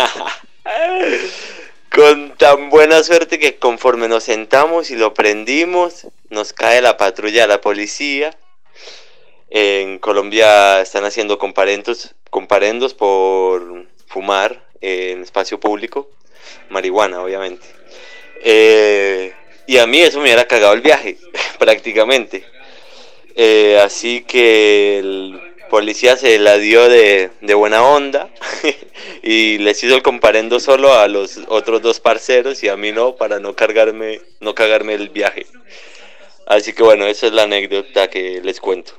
con tan buena suerte que conforme nos sentamos y lo prendimos, nos cae la patrulla de la policía. En Colombia están haciendo comparendos por fumar en espacio público, marihuana obviamente, y a mí eso me hubiera cagado el viaje prácticamente, así que el policía se la dio de buena onda y les hizo el comparendo solo a los otros 2 parceros y a mí no, para no cagarme el viaje. Así que bueno, esa es la anécdota que les cuento.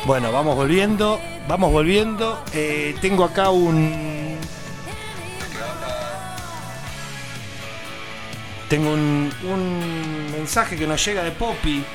Bueno, vamos volviendo. Tengo acá un mensaje que nos llega de Poppy.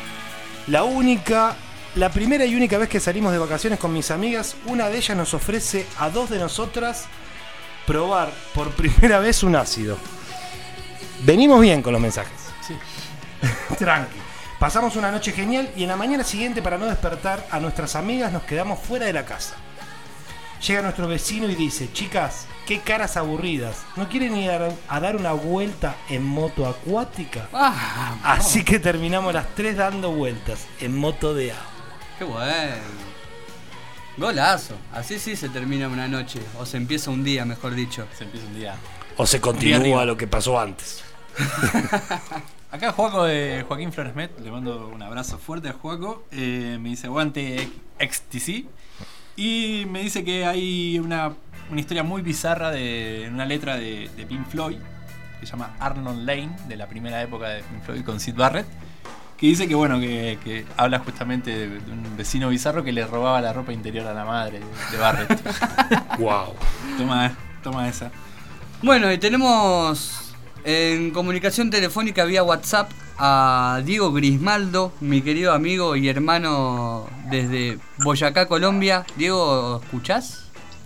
La primera y única vez que salimos de vacaciones con mis amigas, una de ellas nos ofrece a 2 de nosotras probar por primera vez un ácido. Venimos bien con los mensajes. Sí. Tranqui. Pasamos una noche genial y en la mañana siguiente, para no despertar a nuestras amigas, nos quedamos fuera de la casa. Llega nuestro vecino y dice: chicas, qué caras aburridas, ¿no quieren ir a dar una vuelta en moto acuática? Así que terminamos las 3 dando vueltas en moto de agua. Qué bueno. Golazo. Así sí se termina una noche. O se empieza un día, mejor dicho. Se empieza un día. O se continúa lo que pasó antes. Acá Joaco de Joaquín Floresmet, le mando un abrazo fuerte a Joaco. Me dice aguante XTC. Y me dice que hay una historia muy bizarra de una letra de Pink Floyd, que se llama Arnold Lane, de la primera época de Pink Floyd con Syd Barrett, que dice que bueno, que habla justamente de un vecino bizarro que le robaba la ropa interior a la madre de Barrett. Wow. Toma esa. Bueno, y tenemos en comunicación telefónica vía WhatsApp a Diego Grismaldo, mi querido amigo y hermano desde Boyacá, Colombia. Diego, ¿escuchás?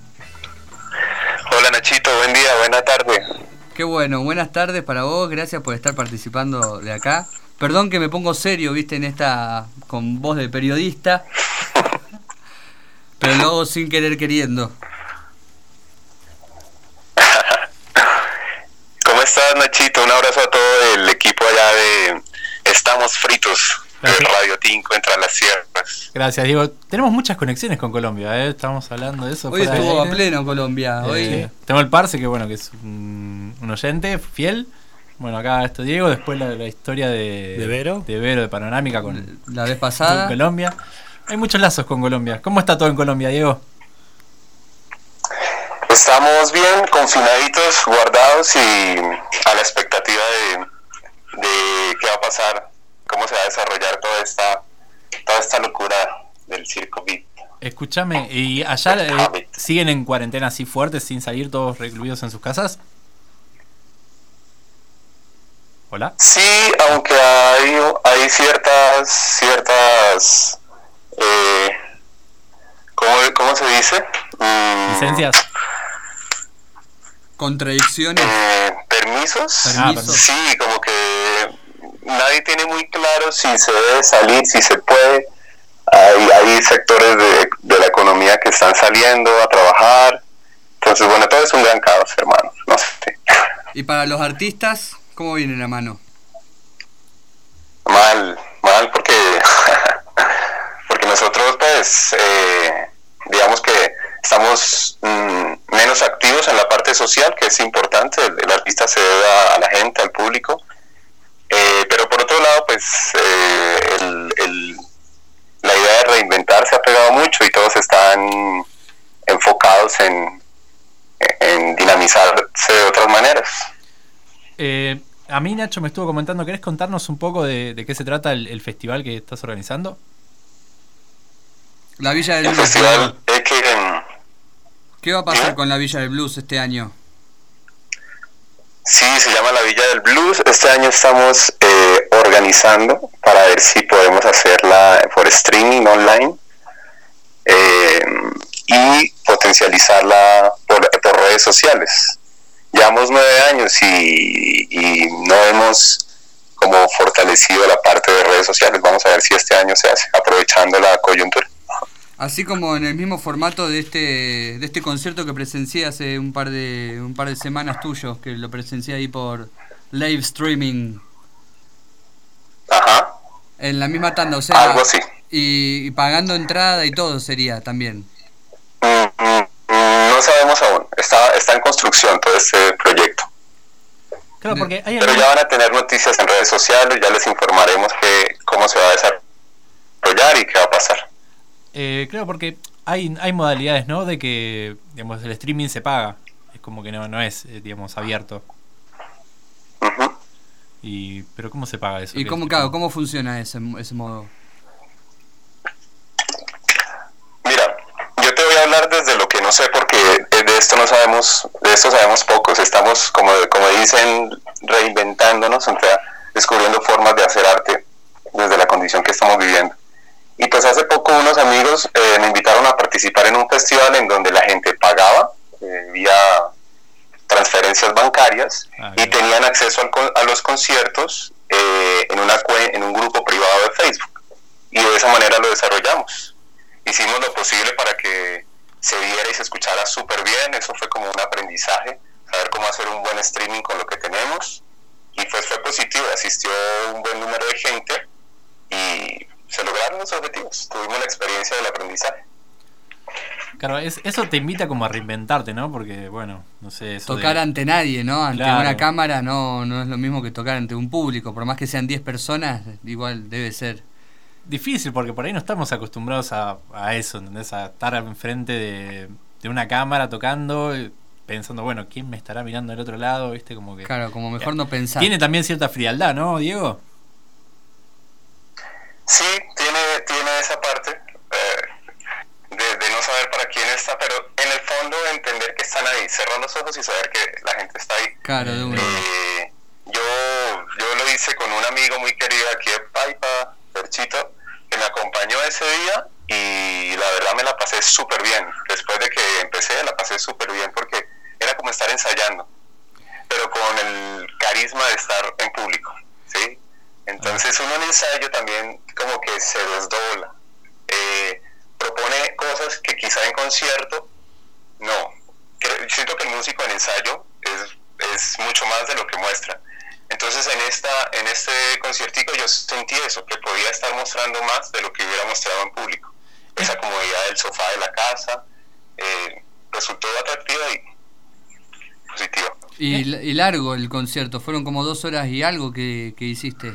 Hola Nachito, buen día, buena tarde. Qué bueno, buenas tardes para vos, gracias por estar participando de acá. Perdón que me pongo serio, viste, en esta con voz de periodista, pero luego sin querer queriendo. ¿Cómo estás, Nachito? Un abrazo a todo el equipo allá de Estamos Fritos, de Radio Tinco, entre las sierras. Gracias, Diego. Tenemos muchas conexiones con Colombia, estamos hablando de eso. Hoy estuvo a pleno Colombia. Hoy tengo el Parce, que bueno, que es un oyente fiel. Bueno, acá está Diego, después la historia de Vero, de Panorámica con la vez pasada. Con Colombia. Hay muchos lazos con Colombia. ¿Cómo está todo en Colombia, Diego? Estamos bien, confinaditos, guardados y a la expectativa de qué va a pasar, cómo se va a desarrollar toda esta locura del circo beat. Escúchame, ¿y allá siguen en cuarentena así fuertes, sin salir, todos recluidos en sus casas? ¿Hola? Sí, aunque hay ciertas ¿cómo se dice? ¿Licencias? ¿Contradicciones? ¿Permisos? ¿Permisos? Sí, como que nadie tiene muy claro si se debe salir, si se puede. Hay sectores de la economía que están saliendo a trabajar. Entonces, bueno, todo es un gran caos, hermano. No sé. ¿Y para los artistas, cómo viene la mano? Mal, porque nosotros, pues, digamos que estamos menos activos en la parte social, que es importante. El artista se debe a la gente, al público. Pero por otro lado, pues, la idea de reinventarse ha pegado mucho y todos están enfocados en dinamizarse de otras maneras. A mí, Nacho, me estuvo comentando, ¿querés contarnos un poco de qué se trata el festival que estás organizando? La Villa del El Blues. festival ¿Qué va a pasar con la Villa del Blues este año? Sí, se llama la Villa del Blues. Este año estamos organizando para ver si podemos hacerla por streaming online y potencializarla por redes sociales. Llevamos 9 años y no hemos como fortalecido la parte de redes sociales. Vamos a ver si este año se hace, aprovechando la coyuntura. Así como en el mismo formato de este concierto que presencié hace un par de semanas tuyos, que lo presencié ahí por live streaming. Ajá. En la misma tanda, o sea, algo así. Y pagando entrada y todo sería también. No sabemos aún. Está en construcción todo este proyecto. Claro, porque pero ya van a tener noticias en redes sociales, ya les informaremos cómo se va a desarrollar y qué va a pasar. Claro, porque hay modalidades, ¿no? De que, digamos, el streaming se paga. Es como que no es, digamos, abierto. Uh-huh. Pero ¿cómo se paga eso? ¿Y cómo funciona ese modo? no sé, porque de esto sabemos pocos. Estamos, como dicen, reinventándonos, o sea, descubriendo formas de hacer arte desde la condición que estamos viviendo. Y pues hace poco unos amigos me invitaron a participar en un festival en donde la gente pagaba vía transferencias bancarias y tenían acceso a los conciertos en un grupo privado de Facebook. Y de esa manera lo desarrollamos. Hicimos lo posible para que se viera y se escuchara súper bien. Eso fue como un aprendizaje, saber cómo hacer un buen streaming con lo que tenemos. Y pues fue positivo, asistió un buen número de gente y se lograron los objetivos. Tuvimos la experiencia del aprendizaje. Claro, eso te invita como a reinventarte, ¿no? Porque, bueno, no sé... Eso tocar ante nadie, ¿no? Ante Claro. una cámara no es lo mismo que tocar ante un público. Por más que sean 10 personas, igual debe ser. Difícil, porque por ahí no estamos acostumbrados a eso, ¿entendés? A estar enfrente de una cámara tocando, pensando, bueno, ¿quién me estará mirando del otro lado? ¿Viste? Como que... Claro, como mejor no pensar. Tiene también cierta frialdad, ¿no, Diego? Sí, tiene esa parte de no saber para quién está, pero en el fondo entender que están ahí, cerrar los ojos y saber que la gente está ahí. Claro, de una. Yo lo hice con un amigo muy querido aquí de Paipa, Perchito, que me acompañó ese día y la verdad me la pasé súper bien. Después de que empecé la pasé súper bien porque era como estar ensayando, pero con el carisma de estar en público, ¿sí? Entonces uno en ensayo también como que se desdobla, propone cosas que quizá en concierto no. Siento que el músico en ensayo es mucho más de lo que muestra. Entonces en este conciertico yo sentí eso, que podía estar mostrando más de lo que hubiera mostrado en público. Esa comodidad del sofá de la casa resultó atractiva y positiva. Y largo el concierto, fueron como 2 horas y algo que hiciste.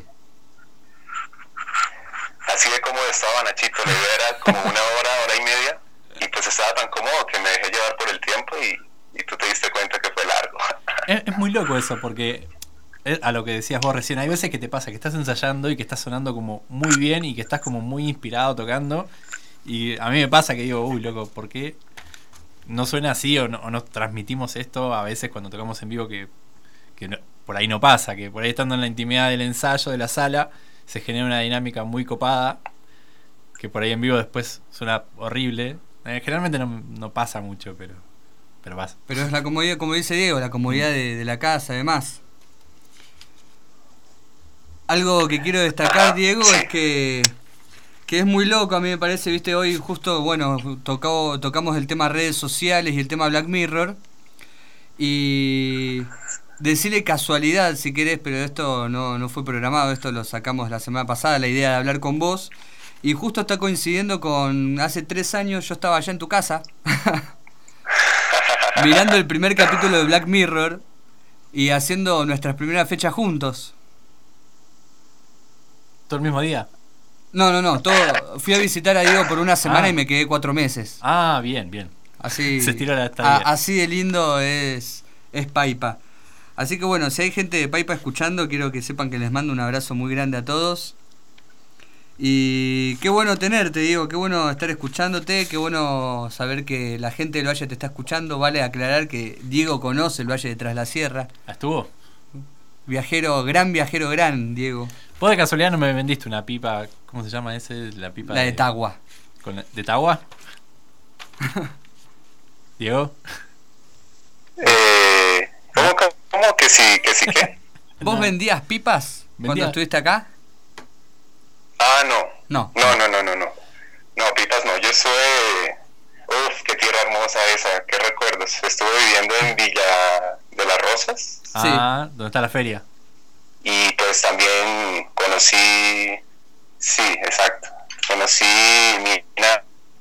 Así de cómodo estaba Nachito, la idea era como una hora y media, y pues estaba tan cómodo que me dejé llevar por el tiempo y tú te diste cuenta que fue largo. Es muy loco eso, porque a lo que decías vos recién, hay veces que te pasa que estás ensayando y que estás sonando como muy bien y que estás como muy inspirado tocando, y a mí me pasa que digo, uy, loco, ¿por qué no suena así o no transmitimos esto a veces cuando tocamos en vivo que no, por ahí no pasa, que por ahí estando en la intimidad del ensayo, de la sala, se genera una dinámica muy copada que por ahí en vivo después suena horrible. Generalmente no pasa mucho, pero pasa. Pero es la comodidad, como dice Diego, la comodidad de la casa, además. Algo que quiero destacar, Diego, es que es muy loco, a mí me parece, viste, hoy justo, bueno, tocamos el tema redes sociales y el tema Black Mirror, y decirle casualidad si querés, pero esto no fue programado, esto lo sacamos la semana pasada, la idea de hablar con vos, y justo está coincidiendo con hace 3 años yo estaba allá en tu casa mirando el primer capítulo de Black Mirror y haciendo nuestras primeras fechas juntos. ¿Todo el mismo día? No, fui a visitar a Diego por una semana y me quedé 4 meses. Ah, bien. Así, se estiró la estadía. Así de lindo es Paipa. Así que bueno, si hay gente de Paipa escuchando, quiero que sepan que les mando un abrazo muy grande a todos. Y qué bueno tenerte, Diego, qué bueno estar escuchándote, qué bueno saber que la gente del Valle te está escuchando. Vale aclarar que Diego conoce el Valle de Tras la Sierra. ¿Estuvo? Viajero, gran, Diego. ¿Vos de casualidad no me vendiste una pipa? ¿Cómo se llama ese? La pipa de Tagua. ¿De Tagua? ¿Diego? ¿Cómo que sí qué? ¿Vos vendías pipas cuando estuviste acá? Ah, no. No, pipas no. Yo estuve... Uf, qué tierra hermosa esa, qué recuerdos. Estuve viviendo en Villa de las Rosas. Ah, ¿dónde está la feria? Y pues también conocí... Sí, exacto. Conocí Mina,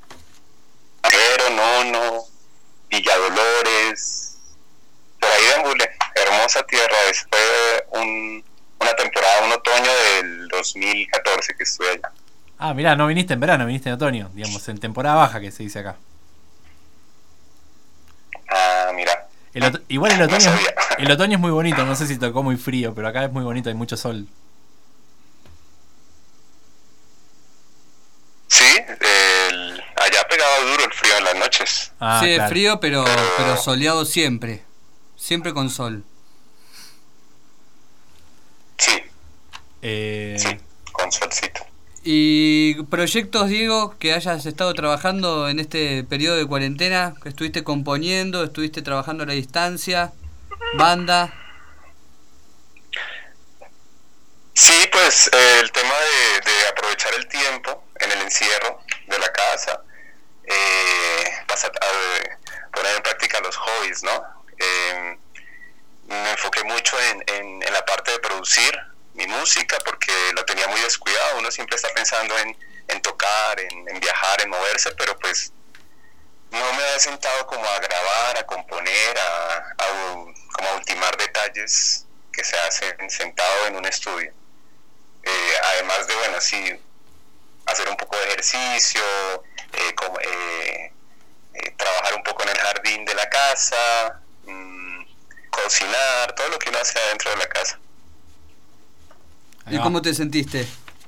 Nono, Villa Dolores. Por ahí deambulé. Hermosa tierra. Fue una temporada, un otoño del 2014 que estuve allá. Ah, mirá, no viniste en verano, viniste en otoño, digamos, en temporada baja que se dice acá. Ah, mira. Igual el otoño es muy bonito, no sé si tocó muy frío, pero acá es muy bonito, hay mucho sol. Sí, allá pegaba duro el frío en las noches. Sí, es frío, pero soleado siempre. Siempre con sol. Sí. Sí, con solcito. ¿Y proyectos, Diego, que hayas estado trabajando en este periodo de cuarentena? ¿Que estuviste componiendo, estuviste trabajando a la distancia? ¿Banda? Sí, pues el tema de aprovechar el tiempo en el encierro de la casa, poner en práctica los hobbies, ¿no? Me enfoqué mucho en la parte de producir mi música porque lo tenía muy descuidado. Uno siempre está pensando en tocar, en viajar, en moverse, pero pues no me había sentado como a grabar, a componer, como a ultimar detalles que se hacen sentado en un estudio. Además de, bueno, sí, hacer un poco de ejercicio, trabajar un poco en el jardín de la casa, cocinar, todo lo que uno hace adentro de la casa. ¿Y cómo te sentiste?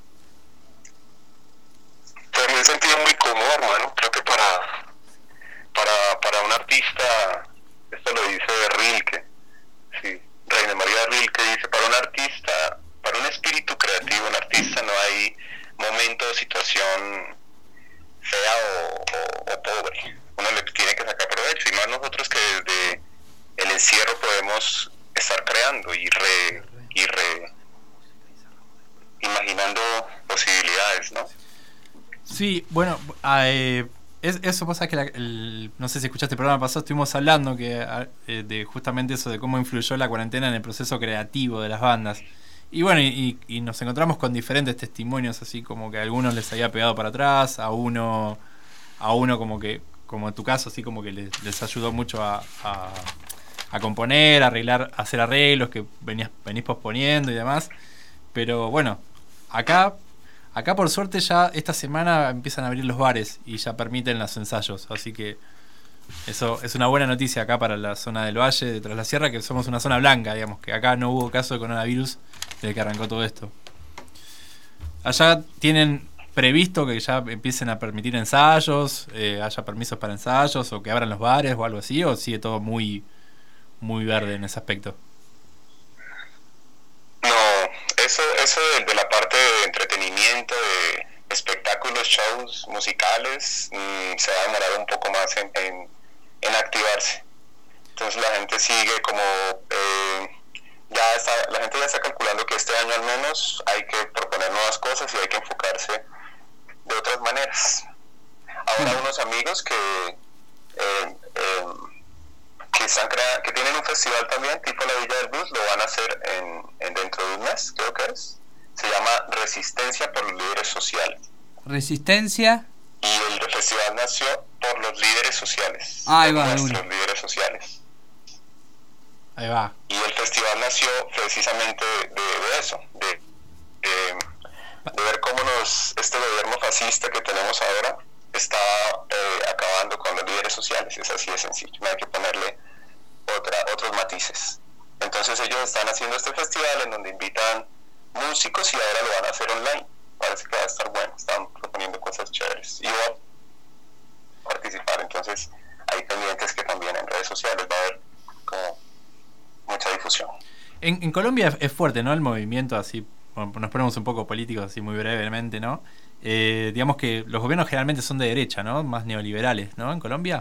Pues me he sentido muy cómodo, hermano. Creo que para un artista, esto lo dice Rilke, sí, Rainer María Rilke dice, para un artista, para un espíritu creativo, un artista, no hay momento o situación fea o pobre. Uno le tiene que sacar provecho, y más nosotros que desde el encierro podemos estar creando y imaginando posibilidades, ¿no? Sí, bueno, eso pasa que no sé si escuchaste el programa pasado, estuvimos hablando de justamente eso, de cómo influyó la cuarentena en el proceso creativo de las bandas. Y bueno, y nos encontramos con diferentes testimonios, así como que a algunos les había pegado para atrás, a uno como en tu caso, así como que les ayudó mucho a componer, a arreglar, a hacer arreglos que venís posponiendo y demás. Pero bueno, acá por suerte ya esta semana empiezan a abrir los bares y ya permiten los ensayos, así que eso es una buena noticia acá para la zona del Valle, de Tras la Sierra, que somos una zona blanca, digamos, que acá no hubo caso de coronavirus desde que arrancó todo esto. Allá tienen previsto que ya empiecen a permitir ensayos, haya permisos para ensayos, o que abran los bares o algo así, o sigue todo muy, muy verde en ese aspecto. Eso de la parte de entretenimiento, de espectáculos, shows musicales, se va a demorar un poco más en activarse. Entonces la gente sigue como la gente ya está calculando que este año al menos hay que proponer nuevas cosas y hay que enfocarse de otras maneras. Ahora unos amigos que tienen un festival también tipo la Villa del Blues, lo van a hacer dentro de un mes, creo que es. Se llama Resistencia por los Líderes Sociales. ¿Resistencia? Y el festival nació por los líderes sociales. Ahí va, nuestros líderes sociales. Ahí va. Y el festival nació precisamente de eso, de ver cómo este gobierno fascista que tenemos ahora está acabando con los líderes sociales. Es así de sencillo, no hay que ponerle otros matices. Entonces ellos están haciendo este festival en donde invitan músicos y ahora lo van a hacer online. Parece que va a estar bueno, están proponiendo cosas chéveres y yo voy a participar. Entonces hay pendientes que también en redes sociales va a haber como mucha difusión. En Colombia es fuerte, ¿no? El movimiento, así, bueno, nos ponemos un poco políticos así muy brevemente, ¿no? Digamos que los gobiernos generalmente son de derecha, ¿no? Más neoliberales, ¿no? En Colombia.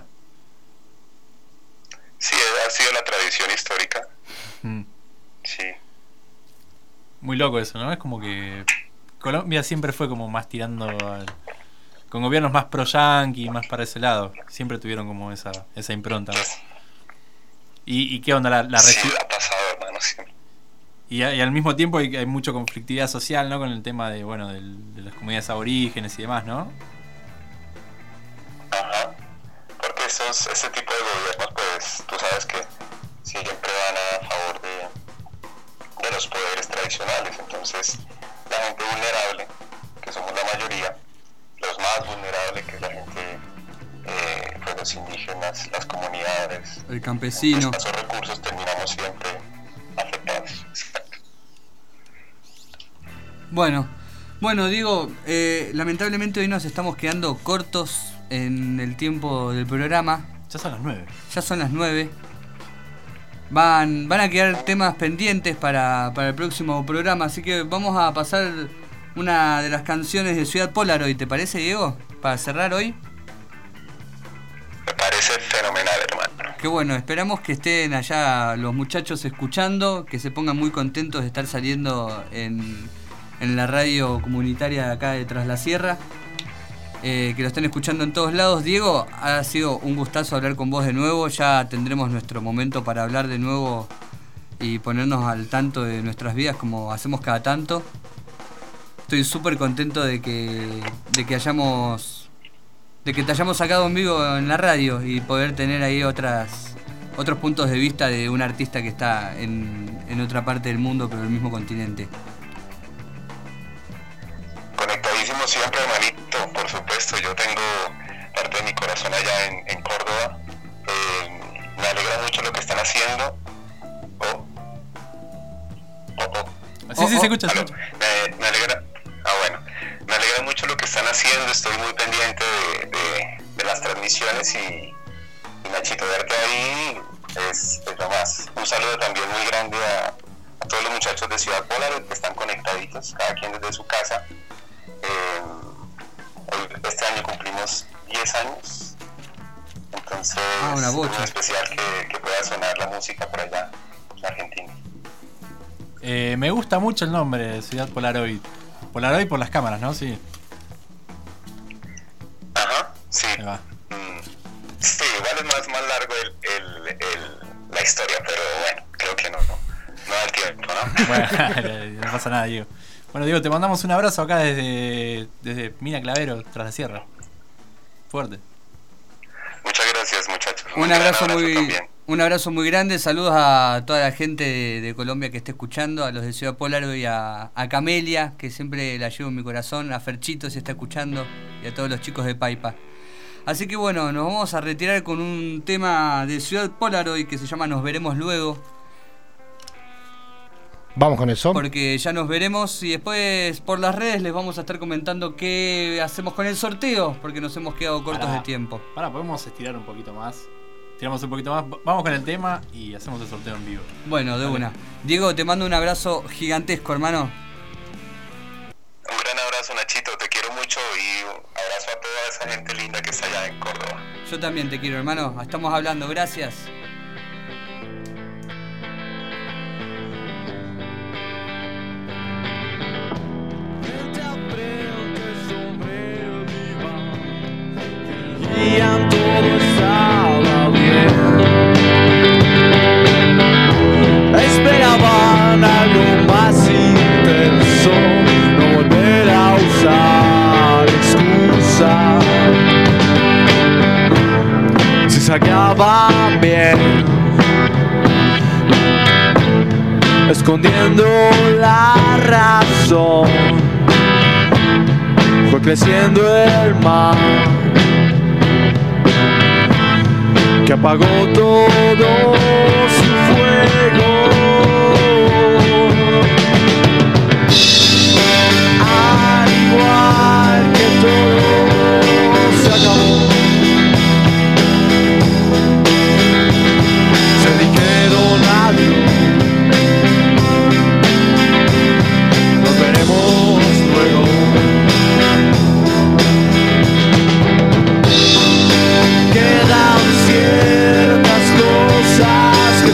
Sí, ha sido la tradición histórica. Sí. Muy loco eso, ¿no? Es como que Colombia siempre fue como más tirando con gobiernos más pro-yanqui, más para ese lado. Siempre tuvieron como esa impronta, ¿no? ¿Y qué onda la sí, ha pasado, hermano, siempre. Y al mismo tiempo hay mucha conflictividad social, ¿no? Con el tema de las comunidades aborígenes y demás, ¿no? Ajá. Porque ese tipo de gobiernos, pues, tú sabes que siempre van a favor de los poderes tradicionales. Entonces, la gente vulnerable, que somos la mayoría, los más vulnerables, que es la gente, pues los indígenas, las comunidades, el campesino, esos recursos terminamos siempre afectados. Exacto. Bueno, Diego, lamentablemente hoy nos estamos quedando cortos en el tiempo del programa. Ya son las 9. Ya son las 9. Van a quedar temas pendientes para el próximo programa, así que vamos a pasar una de las canciones de Ciudad Polaroid. ¿Te parece, Diego? Para cerrar hoy. Me parece fenomenal, hermano. Qué bueno, esperamos que estén allá los muchachos escuchando, que se pongan muy contentos de estar saliendo en la radio comunitaria de acá de Tras la Sierra. Que lo estén escuchando en todos lados. Diego, ha sido un gustazo hablar con vos de nuevo. Ya tendremos nuestro momento para hablar de nuevo y ponernos al tanto de nuestras vidas como hacemos cada tanto. Estoy súper contento de que te hayamos sacado en vivo en la radio y poder tener ahí otros puntos de vista de un artista que está en otra parte del mundo, pero en el mismo continente. Conectadísimo siempre, hermanito, por supuesto. Yo tengo parte de mi corazón allá en Córdoba. Me alegra mucho lo que están haciendo. Sí, se escucha. Me alegra. Bueno, me alegra mucho lo que están haciendo. Estoy muy pendiente de las transmisiones y Nachito, verte ahí es lo más. Un saludo también muy grande a todos los muchachos de Ciudad Polaroid que están conectaditos, cada quien desde su casa. Este año cumplimos 10 años, entonces una bocha. Es muy especial que pueda sonar la música por allá en Argentina. Me gusta mucho el nombre de Ciudad Polaroid. Polaroid por las cámaras, ¿no? Sí. Ajá, sí. Sí, igual es más largo la historia, pero bueno, creo que no da el tiempo, ¿no? Bueno, no pasa nada, Diego. Bueno, Diego, te mandamos un abrazo acá desde Mina Clavero, Tras la Sierra. Fuerte. Muchas gracias, muchachos. Un abrazo muy grande. Saludos a toda la gente de Colombia que esté escuchando, a los de Ciudad Polaroid y a Camelia, que siempre la llevo en mi corazón, a Ferchito si está escuchando, y a todos los chicos de Paipa. Así que bueno, nos vamos a retirar con un tema de Ciudad Polaroid que se llama Nos Veremos Luego. Vamos con eso. Porque ya nos veremos y después por las redes les vamos a estar comentando qué hacemos con el sorteo, porque nos hemos quedado cortos de tiempo. Podemos estirar un poquito más. Tiramos un poquito más, vamos con el tema y hacemos el sorteo en vivo. Bueno, de una. Diego, te mando un abrazo gigantesco, hermano. Un gran abrazo, Nachito, te quiero mucho y un abrazo a toda esa gente linda que está allá en Córdoba. Yo también te quiero, hermano. Estamos hablando, gracias. Todo estaba bien. Esperaban algo más intenso, no volver a usar excusas. Si saqueaban bien, escondiendo la razón, fue creciendo el mar que apagó todo su fuego. Al igual que todo se acabó, se dijeron adiós. Nos veremos luego. Quedan ciertas cosas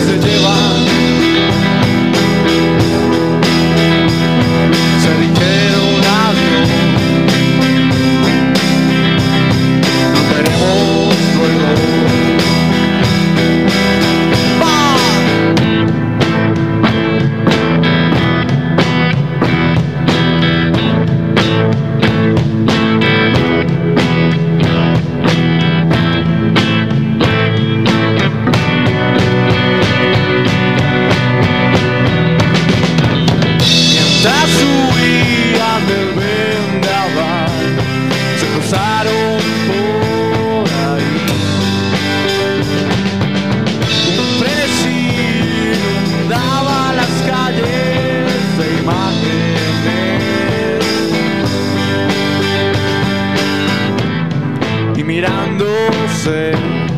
y mirándose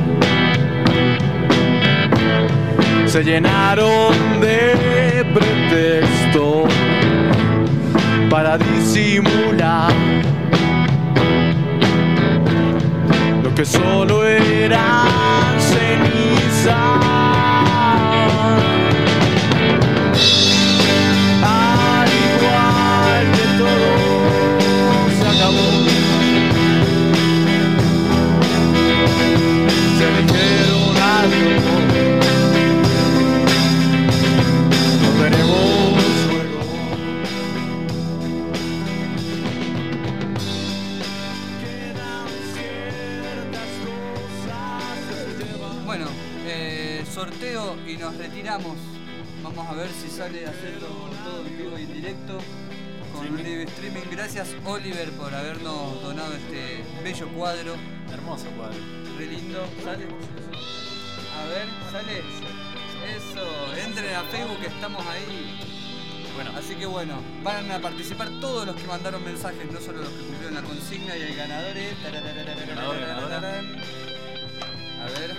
se llenaron de pretexto para disimular lo que solo era ceniza. Al igual que todo se acabó, se dijeron adiós, nos veremos luego. Bueno, sorteo y nos retiramos. Vamos a ver si sale a hacerlo todo en vivo y en directo con un live streaming. Gracias, Oliver, por habernos donado este bello cuadro. Hermoso cuadro. Re lindo. ¿Sale? A ver, ¿sale? Eso, entren a Facebook que estamos ahí. Bueno. Así que bueno, van a participar todos los que mandaron mensajes, no solo los que cumplieron la consigna, y el ganador es... Ganadora. A ver.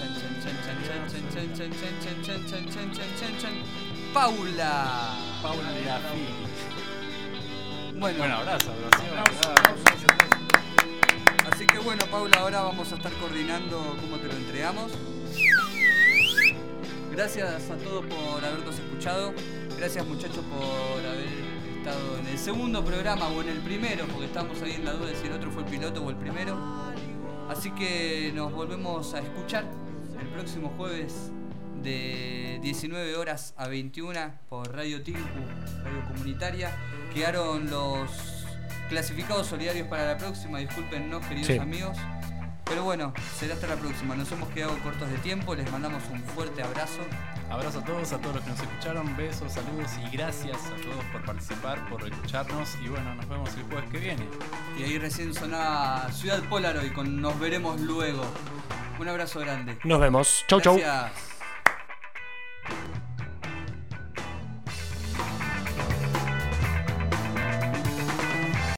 Paula. Paula Leafini. Bueno, Buen abrazo, así que bueno, Paula, ahora vamos a estar coordinando cómo te lo entregamos. Gracias a todos por habernos escuchado. Gracias, muchachos, por haber estado en el segundo programa o en el primero, porque estábamos ahí en la duda de si el otro fue el piloto o el primero. Así que nos volvemos a escuchar el próximo jueves de 19 horas a 21 por Radio Tinku, Radio Comunitaria. Quedaron los clasificados solidarios para la próxima, discúlpennos, queridos amigos. Pero bueno, será hasta la próxima. Nos hemos quedado cortos de tiempo, les mandamos un fuerte abrazo. Abrazo a todos los que nos escucharon, besos, saludos y gracias a todos por participar, por escucharnos y bueno, nos vemos el jueves que viene. Y ahí recién sonaba Ciudad Polaroid con Nos Veremos Luego. Un abrazo grande. Nos vemos. Chau, chau. Gracias.